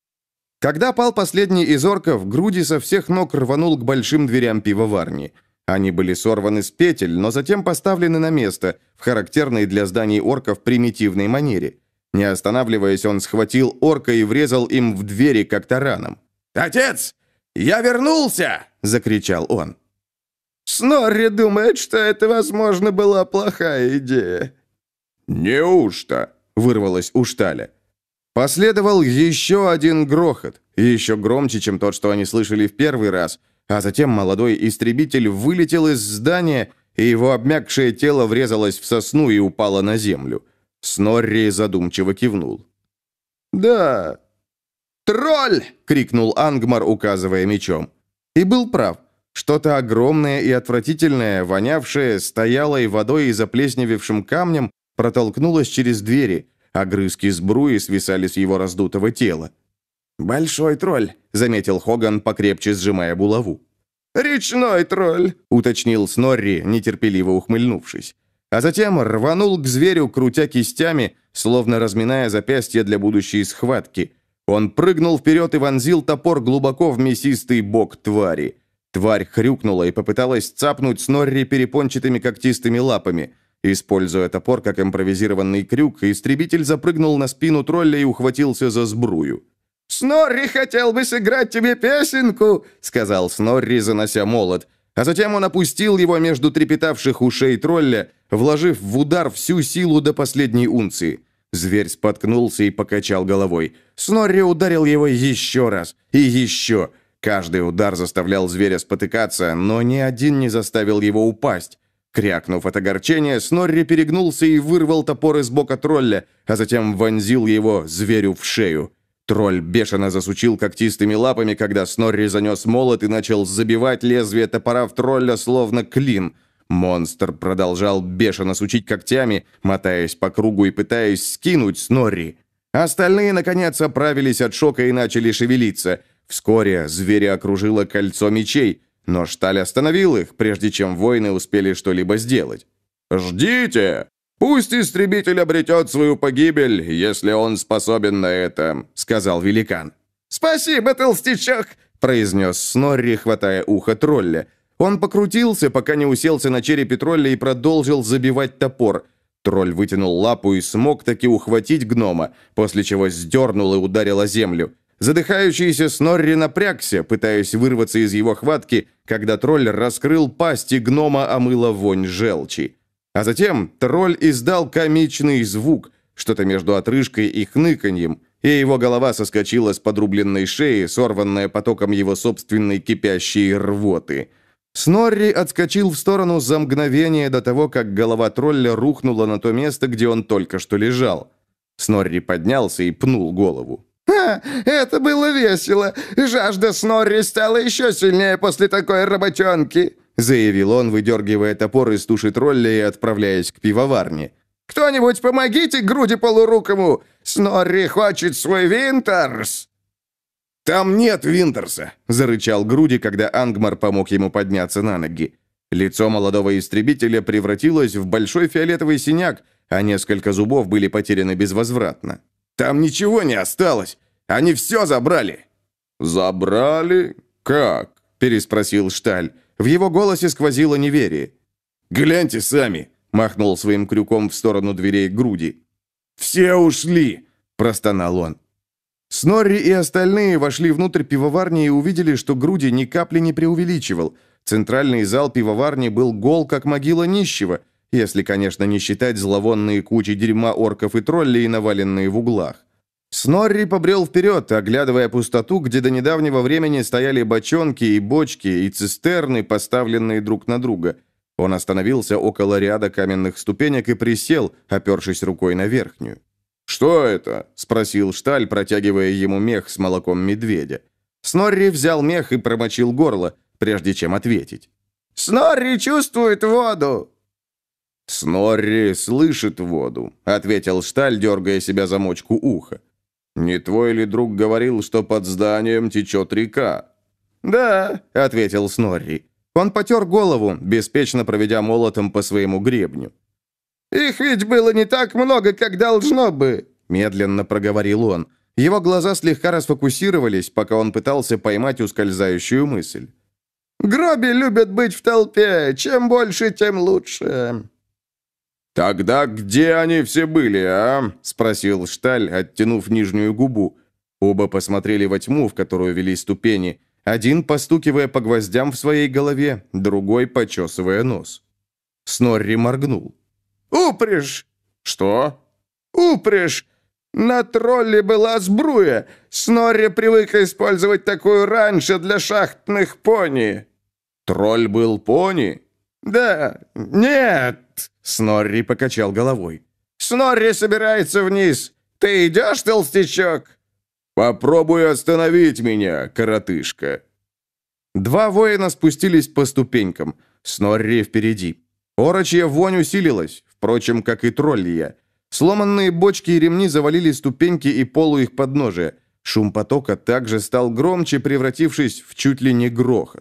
Когда пал последний из орков, Груди со всех ног рванул к большим дверям пивоварни. Они были сорваны с петель, но затем поставлены на место, в характерной для зданий орков примитивной манере. Не останавливаясь, он схватил орка и врезал им в двери, как тараном. «Отец, я вернулся!» — закричал он. «Снорри думает, что это, возможно, была плохая идея». «Неужто?» — вырвалось у Шталя. Последовал еще один грохот, еще громче, чем тот, что они слышали в первый раз, а затем молодой истребитель вылетел из здания, и его обмякшее тело врезалось в сосну и упало на землю. Снорри задумчиво кивнул. «Да». «Тролль!» — крикнул Ангмар, указывая мечом. И был прав. Что-то огромное и отвратительное, вонявшее стоялой водой и заплесневевшим камнем, протолкнулось через двери. Огрызки сбруи свисали с его раздутого тела. «Большой тролль», — заметил Хоган, покрепче сжимая булаву. «Речной тролль», — уточнил Снорри, нетерпеливо ухмыльнувшись. А затем рванул к зверю, крутя кистями, словно разминая запястья для будущей схватки. Он прыгнул вперед и вонзил топор глубоко в мясистый бок твари. Тварь хрюкнула и попыталась цапнуть Снорри перепончатыми когтистыми лапами. Используя топор как импровизированный крюк, истребитель запрыгнул на спину тролля и ухватился за сбрую. «Снорри хотел бы сыграть тебе песенку», — сказал Снорри, занося молот. А затем он опустил его между трепетавших ушей тролля, вложив в удар всю силу до последней унции. Зверь споткнулся и покачал головой. Снорри ударил его еще раз. И еще. Каждый удар заставлял зверя спотыкаться, но ни один не заставил его упасть. Крякнув от огорчения, Снорри перегнулся и вырвал топор из бока тролля, а затем вонзил его зверю в шею. Тролль бешено засучил когтистыми лапами, когда Снорри занес молот и начал забивать лезвие топора в тролля, словно клин. Монстр продолжал бешено сучить когтями, мотаясь по кругу и пытаясь скинуть Снорри. Остальные, наконец, оправились от шока и начали шевелиться. Вскоре зверя окружило кольцо мечей, но Шталь остановил их, прежде чем воины успели что-либо сделать. «Ждите! Пусть истребитель обретет свою погибель, если он способен на это», — сказал великан. «Спасибо, толстячок», — произнес Снорри, хватая ухо тролля. Он покрутился, пока не уселся на черепе тролля и продолжил забивать топор. Тролль вытянул лапу и смог таки ухватить гнома, после чего сдернул и ударил о землю. Задыхающийся Снорри напрягся, пытаясь вырваться из его хватки, когда тролль раскрыл пасть, и гнома омыла вонь желчи. А затем тролль издал комичный звук, что-то между отрыжкой и хныканьем, и его голова соскочила с подрубленной шеи, сорванная потоком его собственной кипящей рвоты. Снорри отскочил в сторону за мгновение до того, как голова тролля рухнула на то место, где он только что лежал. Снорри поднялся и пнул голову. «Ха, это было весело! Жажда Снорри стала еще сильнее после такой работенки!» заявил он, выдергивая топор из туши тролля и отправляясь к пивоварне. «Кто-нибудь помогите груди полурукому! Снорри хочет свой Винтерс!» «Там нет Винтерса!» – зарычал Груди, когда Ангмар помог ему подняться на ноги. Лицо молодого истребителя превратилось в большой фиолетовый синяк, а несколько зубов были потеряны безвозвратно. «Там ничего не осталось! Они все забрали!» «Забрали? Как?» – переспросил Шталь. В его голосе сквозило неверие. «Гляньте сами!» – махнул своим крюком в сторону дверей Груди. «Все ушли!» – простонал он. Снорри и остальные вошли внутрь пивоварни и увидели, что Груди ни капли не преувеличивал. Центральный зал пивоварни был гол, как могила нищего, если, конечно, не считать зловонные кучи дерьма орков и троллей, наваленные в углах. Снорри побрел вперед, оглядывая пустоту, где до недавнего времени стояли бочонки и бочки и цистерны, поставленные друг на друга. Он остановился около ряда каменных ступенек и присел, опершись рукой на верхнюю. «Что это?» – спросил Шталь, протягивая ему мех с молоком медведя. Снорри взял мех и промочил горло, прежде чем ответить. «Снорри чувствует воду!» «Снорри слышит воду», — ответил Шталь, дергая себя за мочку уха. «Не твой ли друг говорил, что под зданием течет река?» «Да», — ответил Снорри. Он потер голову, беспечно проведя молотом по своему гребню. «Их ведь было не так много, как должно бы», — медленно проговорил он. Его глаза слегка расфокусировались, пока он пытался поймать ускользающую мысль. «Гроби любят быть в толпе. Чем больше, тем лучше». «Тогда где они все были, а?» — спросил Шталь, оттянув нижнюю губу. Оба посмотрели во тьму, в которую вели ступени, один постукивая по гвоздям в своей голове, другой почесывая нос. Снорри моргнул. «Упряжь!» «Что?» «Упряжь! На тролле была сбруя. Снорри привык использовать такую раньше для шахтных пони». «Тролль был пони?» «Да, нет!» Снорри покачал головой. «Снорри собирается вниз. Ты идешь, толстячок?» «Попробуй остановить меня, коротышка». Два воина спустились по ступенькам. Снорри впереди. Орочья вонь усилилась, впрочем, как и троллья. Сломанные бочки и ремни завалили ступеньки и полу их подножия. Шум потока также стал громче, превратившись в чуть ли не грохот.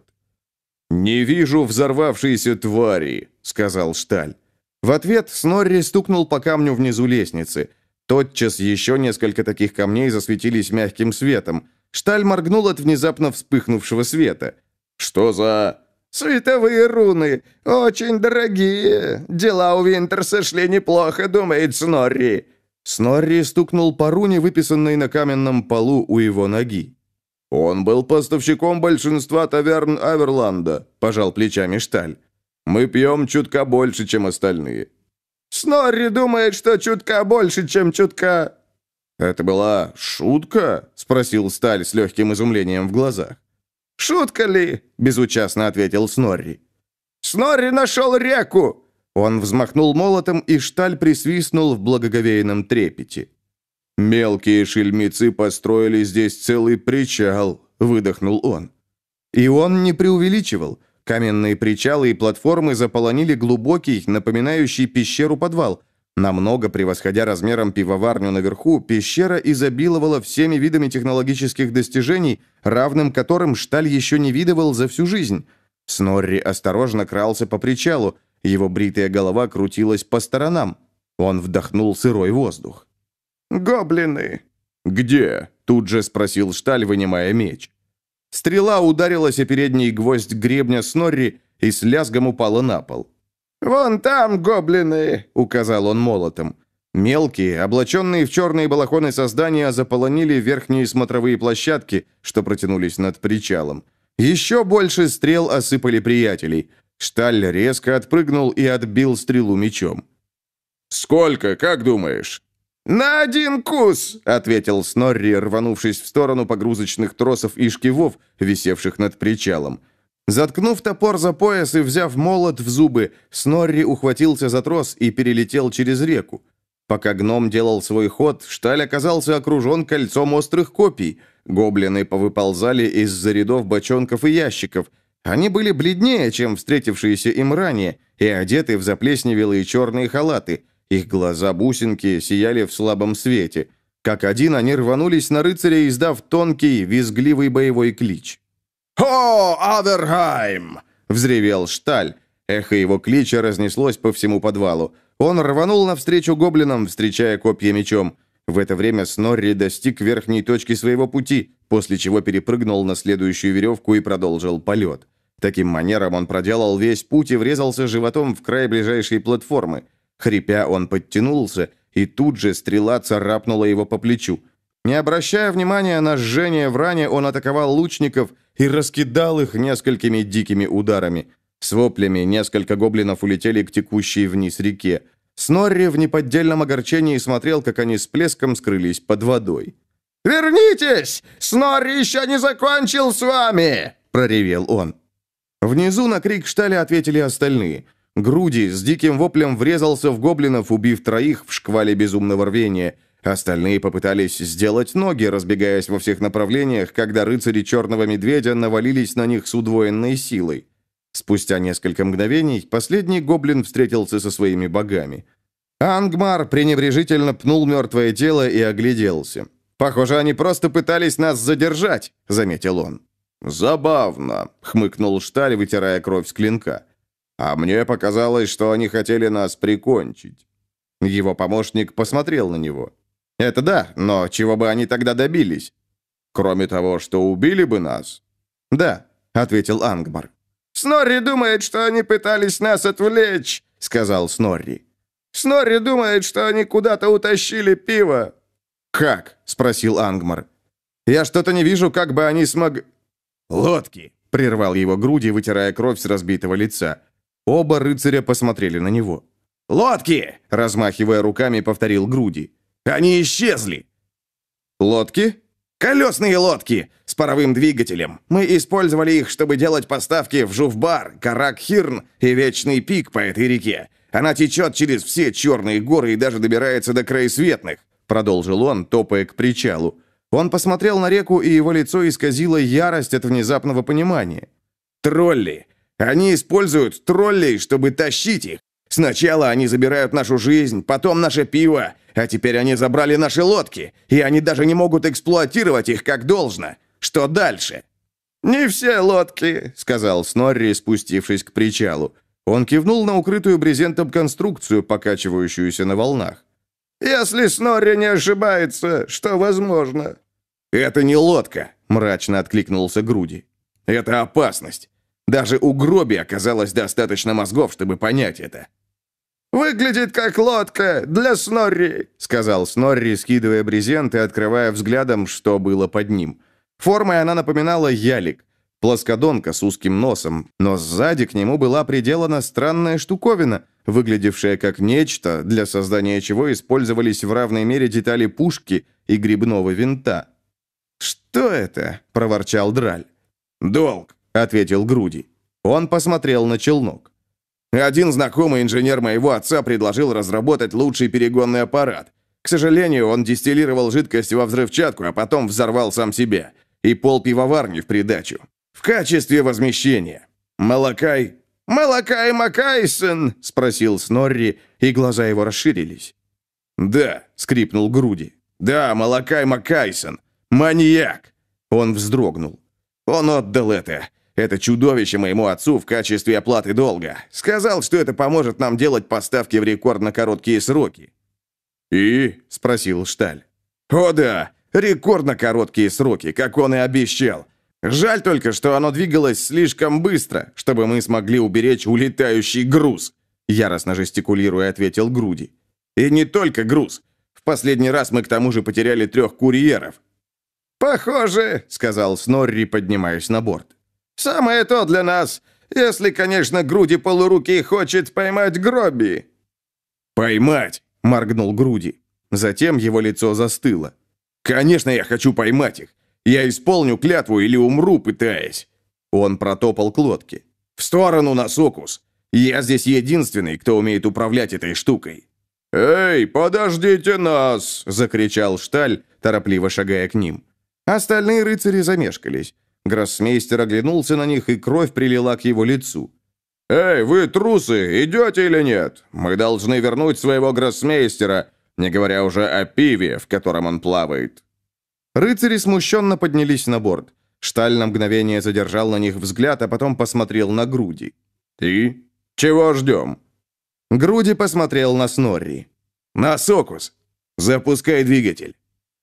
«Не вижу взорвавшейся твари», — сказал Шталь. В ответ Снорри стукнул по камню внизу лестницы. Тотчас еще несколько таких камней засветились мягким светом. Шталь моргнул от внезапно вспыхнувшего света. «Что за...» «Световые руны. Очень дорогие. Дела у Винтерса шли неплохо, думает Снорри». Снорри стукнул по руне, выписанной на каменном полу у его ноги. «Он был поставщиком большинства таверн Аверланда», – пожал плечами Шталь. «Мы пьем чутка больше, чем остальные». «Снорри думает, что чутка больше, чем чутка...» «Это была шутка?» – спросил Сталь с легким изумлением в глазах. «Шутка ли?» – безучастно ответил Снорри. «Снорри нашел реку!» Он взмахнул молотом, и Шталь присвистнул в благоговейном трепете. «Мелкие шельмецы построили здесь целый причал», — выдохнул он. И он не преувеличивал. Каменные причалы и платформы заполонили глубокий, напоминающий пещеру подвал. Намного превосходя размером пивоварню наверху, пещера изобиловала всеми видами технологических достижений, равным которым Шталь еще не видывал за всю жизнь. Снорри осторожно крался по причалу, его бритая голова крутилась по сторонам. Он вдохнул сырой воздух. «Гоблины!» «Где?» – тут же спросил Шталь, вынимая меч. Стрела ударилась о передний гвоздь гребня Снорри и с лязгом упала на пол. «Вон там гоблины!» – указал он молотом. Мелкие, облаченные в черные балахоны создания заполонили верхние смотровые площадки, что протянулись над причалом. Еще больше стрел осыпали приятелей. Шталь резко отпрыгнул и отбил стрелу мечом. «Сколько, как думаешь?» «На один кус!» — ответил Снорри, рванувшись в сторону погрузочных тросов и шкивов, висевших над причалом. Заткнув топор за пояс и взяв молот в зубы, Снорри ухватился за трос и перелетел через реку. Пока гном делал свой ход, Шталь оказался окружен кольцом острых копий. Гоблины повыползали из-за рядов бочонков и ящиков. Они были бледнее, чем встретившиеся им ранее, и одеты в заплесневелые черные халаты. Их глаза-бусинки сияли в слабом свете. Как один они рванулись на рыцаря, издав тонкий, визгливый боевой клич. «Хо, Аверхайм!» — взревел Шталь. Эхо его клича разнеслось по всему подвалу. Он рванул навстречу гоблинам, встречая копья мечом. В это время Снорри достиг верхней точки своего пути, после чего перепрыгнул на следующую веревку и продолжил полет. Таким манером он проделал весь путь и врезался животом в край ближайшей платформы. Хрипя, он подтянулся, и тут же стрела царапнула его по плечу. Не обращая внимания на жжение в ране, он атаковал лучников и раскидал их несколькими дикими ударами. С воплями несколько гоблинов улетели к текущей вниз реке. Снорри в неподдельном огорчении смотрел, как они с плеском скрылись под водой. «Вернитесь! Снорри еще не закончил с вами!» – проревел он. Внизу на крик Шталя ответили остальные. Груди с диким воплем врезался в гоблинов, убив троих в шквале безумного рвения. Остальные попытались сделать ноги, разбегаясь во всех направлениях, когда рыцари Черного Медведя навалились на них с удвоенной силой. Спустя несколько мгновений последний гоблин встретился со своими богами. Ангмар пренебрежительно пнул мертвое тело и огляделся. «Похоже, они просто пытались нас задержать», — заметил он. «Забавно», — хмыкнул Шталь, вытирая кровь с клинка. «А мне показалось, что они хотели нас прикончить». Его помощник посмотрел на него. «Это да, но чего бы они тогда добились?» «Кроме того, что убили бы нас?» «Да», — ответил Ангмар. «Снорри думает, что они пытались нас отвлечь», — сказал Снорри. «Снорри думает, что они куда-то утащили пиво». «Как?» — спросил Ангмар. «Я что-то не вижу, как бы они смог...» «Лодки!» — прервал его груди, вытирая кровь с разбитого лица. Оба рыцаря посмотрели на него. «Лодки!» — размахивая руками, повторил Груди. «Они исчезли!» «Лодки?» «Колесные лодки с паровым двигателем. Мы использовали их, чтобы делать поставки в Жуфбар, Карак-Хирн и Вечный Пик по этой реке. Она течет через все черные горы и даже добирается до Краесветных», — продолжил он, топая к причалу. Он посмотрел на реку, и его лицо исказило ярость от внезапного понимания. «Тролли! Они используют троллей, чтобы тащить их. Сначала они забирают нашу жизнь, потом наше пиво, А теперь они забрали наши лодки, и они даже не могут эксплуатировать их как должно. Что дальше?» «Не все лодки», — сказал Снорри, спустившись к причалу. Он кивнул на укрытую брезентом конструкцию, покачивающуюся на волнах. «Если Снорри не ошибается, что возможно». «Это не лодка», — мрачно откликнулся Груди. «Это опасность. Даже у Гроби оказалось достаточно мозгов, чтобы понять это». «Выглядит как лодка для Снорри», — сказал Снорри, скидывая брезент и открывая взглядом, что было под ним. Формой она напоминала ялик. Плоскодонка с узким носом, но сзади к нему была приделана странная штуковина, выглядевшая как нечто, для создания чего использовались в равной мере детали пушки и грибного винта. «Что это?» – проворчал Драль. «Долг», — ответил Груди. Он посмотрел на челнок. «Один знакомый инженер моего отца предложил разработать лучший перегонный аппарат. К сожалению, он дистиллировал жидкость во взрывчатку, а потом взорвал сам себя. И пол пивоварни в придачу. В качестве возмещения. Малакай...» «Малакай Макайсон?» — спросил Снорри, и глаза его расширились. «Да», — скрипнул Груди. «Да, Малакай Макайсон. Маньяк!» Он вздрогнул. «Он отдал это, это чудовище моему отцу в качестве оплаты долга. Сказал, что это поможет нам делать поставки в рекордно короткие сроки». «И?» — спросил Шталь. «О да, рекордно короткие сроки, как он и обещал. Жаль только, что оно двигалось слишком быстро, чтобы мы смогли уберечь улетающий груз», яростно жестикулируя, ответил Груди. «И не только груз. В последний раз мы к тому же потеряли трех курьеров». «Похоже», — сказал Снорри, поднимаясь на борт. «Самое то для нас, если, конечно, Груди полурукий хочет поймать Гроби». «Поймать?» — моргнул Груди. Затем его лицо застыло. «Конечно, я хочу поймать их. Я исполню клятву или умру, пытаясь». Он протопал к лодке. «В сторону на Сокус. Я здесь единственный, кто умеет управлять этой штукой». «Эй, подождите нас!» — закричал Шталь, торопливо шагая к ним. Остальные рыцари замешкались. Гроссмейстер оглянулся на них, и кровь прилила к его лицу. «Эй, вы трусы, идете или нет? Мы должны вернуть своего гроссмейстера, не говоря уже о пиве, в котором он плавает». Рыцари смущенно поднялись на борт. Шталь на мгновение задержал на них взгляд, а потом посмотрел на Груди. «И? Чего ждем?» Груди посмотрел на Снорри. «На Сокус! Запускай двигатель!»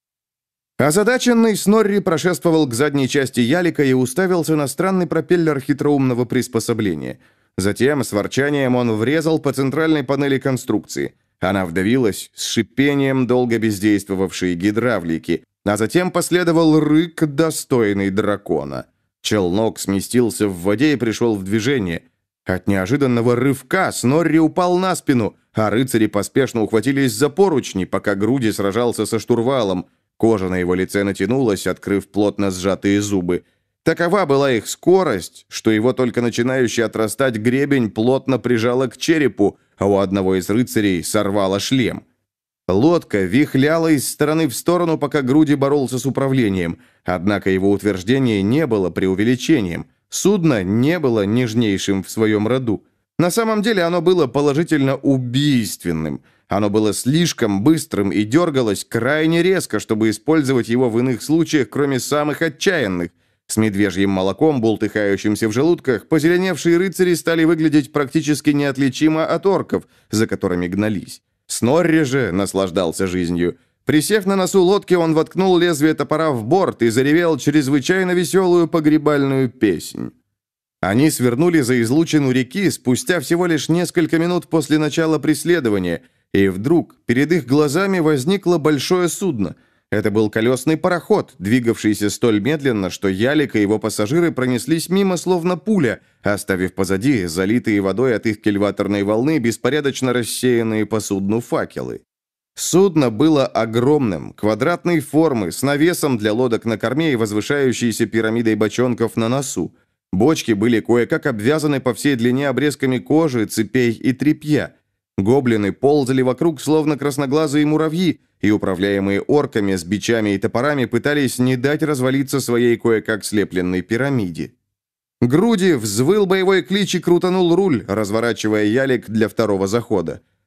Озадаченный Снорри прошествовал к задней части ялика и уставился на странный пропеллер хитроумного приспособления. Затем с ворчанием он врезал по центральной панели конструкции. Она вдавилась с шипением долго бездействовавшей гидравлики, а затем последовал рык, достойный дракона. Челнок сместился в воде и пришел в движение. От неожиданного рывка Снорри упал на спину, а рыцари поспешно ухватились за поручни, пока Груди сражался со штурвалом. Кожа на его лице натянулась, открыв плотно сжатые зубы. Такова была их скорость, что его только начинающий отрастать гребень плотно прижало к черепу, а у одного из рыцарей сорвало шлем. Лодка вихляла из стороны в сторону, пока Груди боролся с управлением. Однако его утверждение не было преувеличением. Судно не было нежнейшим в своем роду. На самом деле оно было положительно убийственным. Оно было слишком быстрым и дергалось крайне резко, чтобы использовать его в иных случаях, кроме самых отчаянных. С медвежьим молоком, бултыхающимся в желудках, позеленевшие рыцари стали выглядеть практически неотличимо от орков, за которыми гнались. Снорри же наслаждался жизнью. Присев на носу лодки, он воткнул лезвие топора в борт и заревел чрезвычайно веселую погребальную песнь. Они свернули за излучину реки спустя всего лишь несколько минут после начала преследования, и вдруг перед их глазами возникло большое судно. Это был колесный пароход, двигавшийся столь медленно, что ялик и его пассажиры пронеслись мимо словно пуля, оставив позади залитые водой от их кильваторной волны беспорядочно рассеянные по судну факелы. Судно было огромным, квадратной формы, с навесом для лодок на корме и возвышающейся пирамидой бочонков на носу. Бочки были кое-как обвязаны по всей длине обрезками кожи, цепей и тряпья. Гоблины ползали вокруг, словно красноглазые муравьи, и управляемые орками с бичами и топорами пытались не дать развалиться своей кое-как слепленной пирамиде. Груди взвыл боевой клич и крутанул руль, разворачивая ялик для второго захода.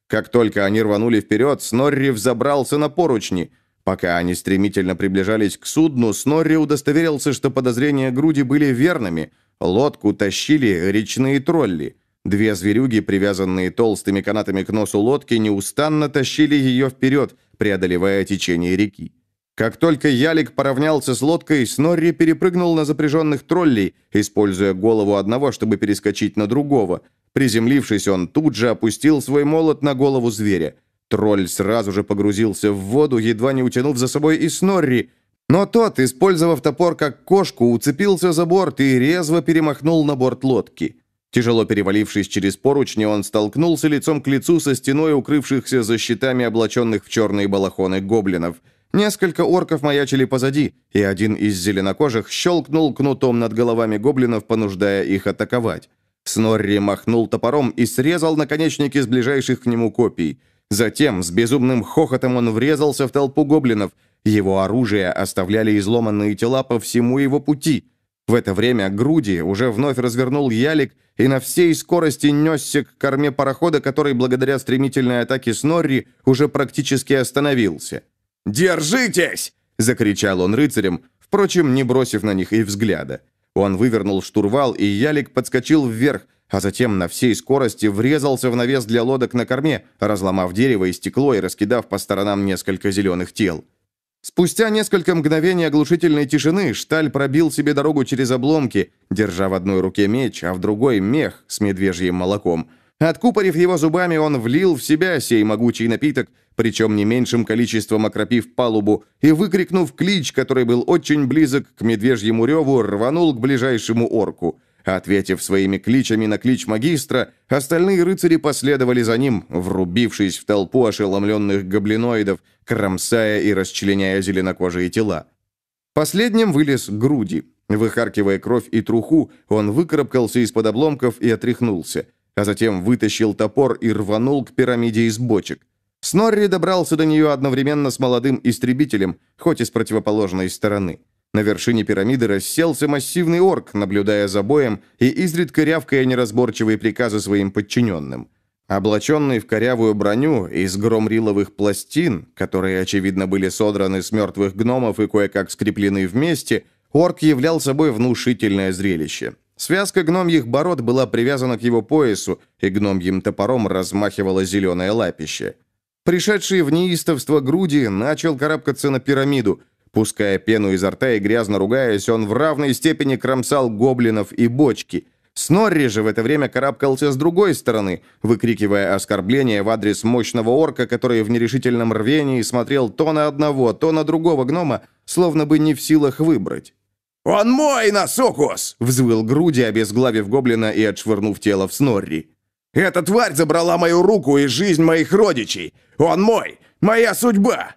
Как только они рванули вперед, Снорри взобрался на поручни. Пока они стремительно приближались к судну, Снорри удостоверился, что подозрения Груди были верными. Лодку тащили речные тролли. Две зверюги, привязанные толстыми канатами к носу лодки, неустанно тащили ее вперед, преодолевая течение реки. Как только ялик поравнялся с лодкой, Снорри перепрыгнул на запряженных троллей, используя голову одного, чтобы перескочить на другого. Приземлившись, он тут же опустил свой молот на голову зверя. Тролль сразу же погрузился в воду, едва не утянув за собой и Снорри, но тот, использовав топор как кошку, уцепился за борт и резво перемахнул на борт лодки. Тяжело перевалившись через поручни, он столкнулся лицом к лицу со стеной укрывшихся за щитами облаченных в черные балахоны гоблинов. Несколько орков маячили позади, и один из зеленокожих щелкнул кнутом над головами гоблинов, понуждая их атаковать. Снорри махнул топором и срезал наконечники с ближайших к нему копий. Затем с безумным хохотом он врезался в толпу гоблинов. Его оружие оставляли изломанные тела по всему его пути. В это время Груди уже вновь развернул ялик и на всей скорости несся к корме парохода, который, благодаря стремительной атаке Снорри, уже практически остановился. «Держитесь!» — закричал он рыцарям, впрочем, не бросив на них и взгляда. Он вывернул штурвал, и ялик подскочил вверх, а затем на всей скорости врезался в навес для лодок на корме, разломав дерево и стекло и раскидав по сторонам несколько зеленых тел. Спустя несколько мгновений оглушительной тишины Шталь пробил себе дорогу через обломки, держа в одной руке меч, а в другой мех с медвежьим молоком. Откупорив его зубами, он влил в себя сей могучий напиток, причем не меньшим количеством окропив палубу, и, выкрикнув клич, который был очень близок к медвежьему реву, рванул к ближайшему орку. Ответив своими кличами на клич магистра, остальные рыцари последовали за ним, врубившись в толпу ошеломленных гоблиноидов, кромсая и расчленяя зеленокожие тела. Последним вылез Груди. Выхаркивая кровь и труху, он выкарабкался из-под обломков и отряхнулся, а затем вытащил топор и рванул к пирамиде из бочек. Снорри добрался до нее одновременно с молодым истребителем, хоть и с противоположной стороны. На вершине пирамиды расселся массивный орк, наблюдая за боем и изредка рявкая неразборчивые приказы своим подчиненным. Облаченный в корявую броню из громриловых пластин, которые, очевидно, были содраны с мертвых гномов и кое-как скреплены вместе, орк являл собой внушительное зрелище. Связка гномьих бород была привязана к его поясу, и гномьим топором размахивало зеленое лапище. Пришедший в неистовство Груди начал карабкаться на пирамиду. Пуская пену изо рта и грязно ругаясь, он в равной степени кромсал гоблинов и бочки. Снорри же в это время карабкался с другой стороны, выкрикивая оскорбления в адрес мощного орка, который в нерешительном рвении смотрел то на одного, то на другого гнома, словно бы не в силах выбрать. «Он мой, Насокус!» — взвыл Груди, обезглавив гоблина и отшвырнув тело в Снорри. «Эта тварь забрала мою руку и жизнь моих родичей! Он мой! Моя судьба!»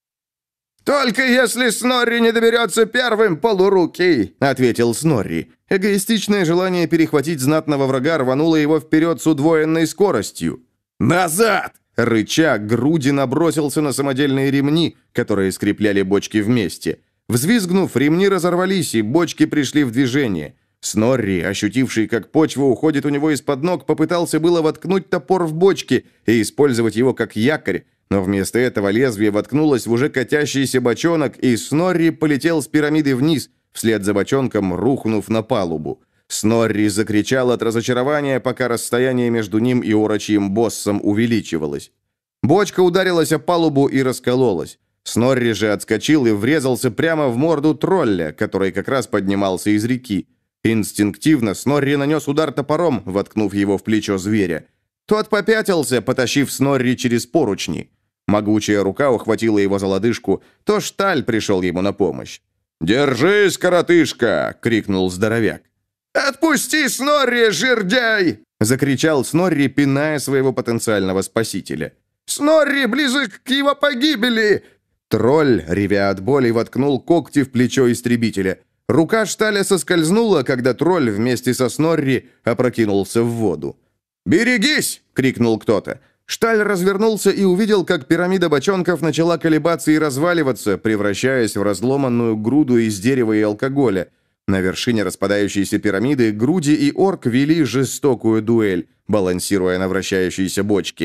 «Только если Снорри не доберется первым, полурукий», — ответил Снорри. Эгоистичное желание перехватить знатного врага рвануло его вперед с удвоенной скоростью. «Назад!» Рыча, Груди набросился на самодельные ремни, которые скрепляли бочки вместе. Взвизгнув, ремни разорвались, и бочки пришли в движение. Снорри, ощутивший, как почва уходит у него из-под ног, попытался было воткнуть топор в бочки и использовать его как якорь, но вместо этого лезвие воткнулось в уже катящийся бочонок, и Снорри полетел с пирамиды вниз, вслед за бочонком рухнув на палубу. Снорри закричал от разочарования, пока расстояние между ним и орочьим боссом увеличивалось. Бочка ударилась о палубу и раскололась. Снорри же отскочил и врезался прямо в морду тролля, который как раз поднимался из реки. Инстинктивно Снорри нанес удар топором, воткнув его в плечо зверя. Тот попятился, потащив Снорри через поручни. Могучая рука ухватила его за лодыжку, то Шталь пришел ему на помощь. «Держись, коротышка!» — крикнул здоровяк. «Отпусти Снорри, жердяй!» — закричал Снорри, пиная своего потенциального спасителя. «Снорри близок к его погибели!» Тролль, ревя от боли, воткнул когти в плечо истребителя. Рука Шталя соскользнула, когда тролль вместе со Снорри опрокинулся в воду. «Берегись!» — крикнул кто-то. Шталь развернулся и увидел, как пирамида бочонков начала колебаться и разваливаться, превращаясь в разломанную груду из дерева и алкоголя. На вершине распадающейся пирамиды Груди и орк вели жестокую дуэль, балансируя на вращающейся бочке.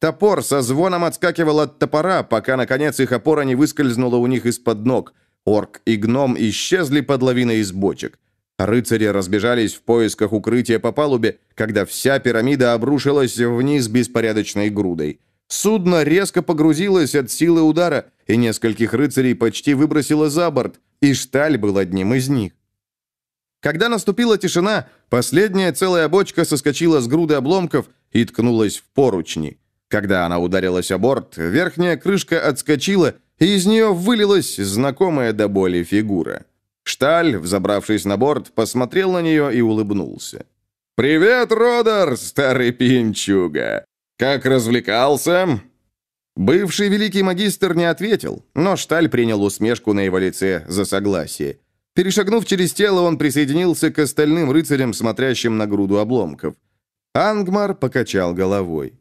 Топор со звоном отскакивал от топора, пока, наконец, их опора не выскользнула у них из-под ног. Орк и гном исчезли под лавиной из бочек. Рыцари разбежались в поисках укрытия по палубе, когда вся пирамида обрушилась вниз беспорядочной грудой. Судно резко погрузилось от силы удара, и нескольких рыцарей почти выбросило за борт, и Шталь был одним из них. Когда наступила тишина, последняя целая бочка соскочила с груды обломков и ткнулась в поручни. Когда она ударилась о борт, верхняя крышка отскочила, и из нее вылилась знакомая до боли фигура. Шталь, взобравшись на борт, посмотрел на нее и улыбнулся. «Привет, Родар, старый пьянчуга! Как развлекался?» Бывший великий магистр не ответил, но Шталь принял усмешку на его лице за согласие. Перешагнув через тело, он присоединился к остальным рыцарям, смотрящим на груду обломков. Ангмар покачал головой.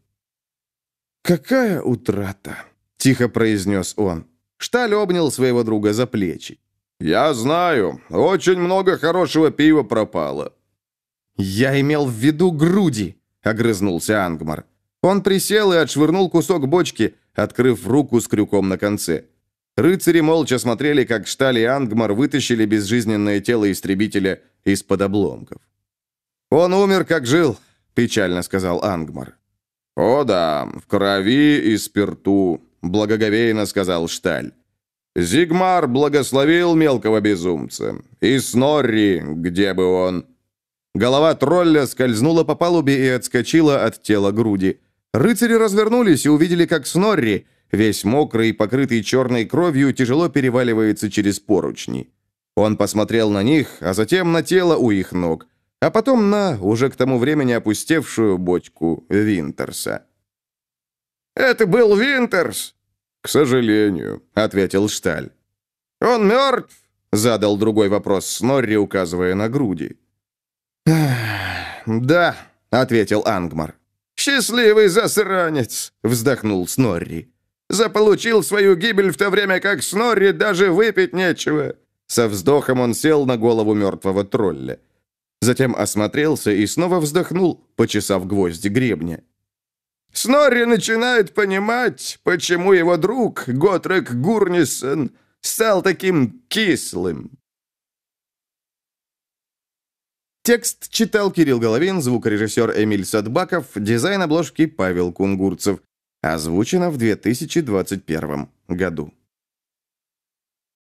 «Какая утрата!» — тихо произнес он. Шталь обнял своего друга за плечи. «Я знаю, очень много хорошего пива пропало». «Я имел в виду груди», — огрызнулся Ангмар. Он присел и отшвырнул кусок бочки, открыв руку с крюком на конце. Рыцари молча смотрели, как Шталь и Ангмар вытащили безжизненное тело истребителя из-под обломков. «Он умер, как жил», — печально сказал Ангмар. «О да, в крови и спирту», — благоговейно сказал Шталь. «Зигмар благословил мелкого безумца. И Снорри, где бы он...» Голова тролля скользнула по палубе и отскочила от тела груди. Рыцари развернулись и увидели, как Снорри, весь мокрый и покрытый черной кровью, тяжело переваливается через поручни. Он посмотрел на них, а затем на тело у их ног, а потом на, уже к тому времени опустевшую бочку Винтерса. «Это был Винтерс!» «К сожалению», — ответил Шталь. «Он мертв?» — задал другой вопрос Снорри, указывая на груди. «Да», — ответил Ангмар. «Счастливый засранец!» — вздохнул Снорри. «Заполучил свою гибель в то время, как Снорри даже выпить нечего!» Со вздохом он сел на голову мертвого тролля. Затем осмотрелся и снова вздохнул, почесав гвозди гребня. «Снорри начинает понимать, почему его друг, Готрек Гурнисон, стал таким кислым». Текст читал Кирилл Головин, звукорежиссер Эмиль Садбаков, дизайн обложки Павел Кунгурцев. Озвучено в две тысячи двадцать первом году.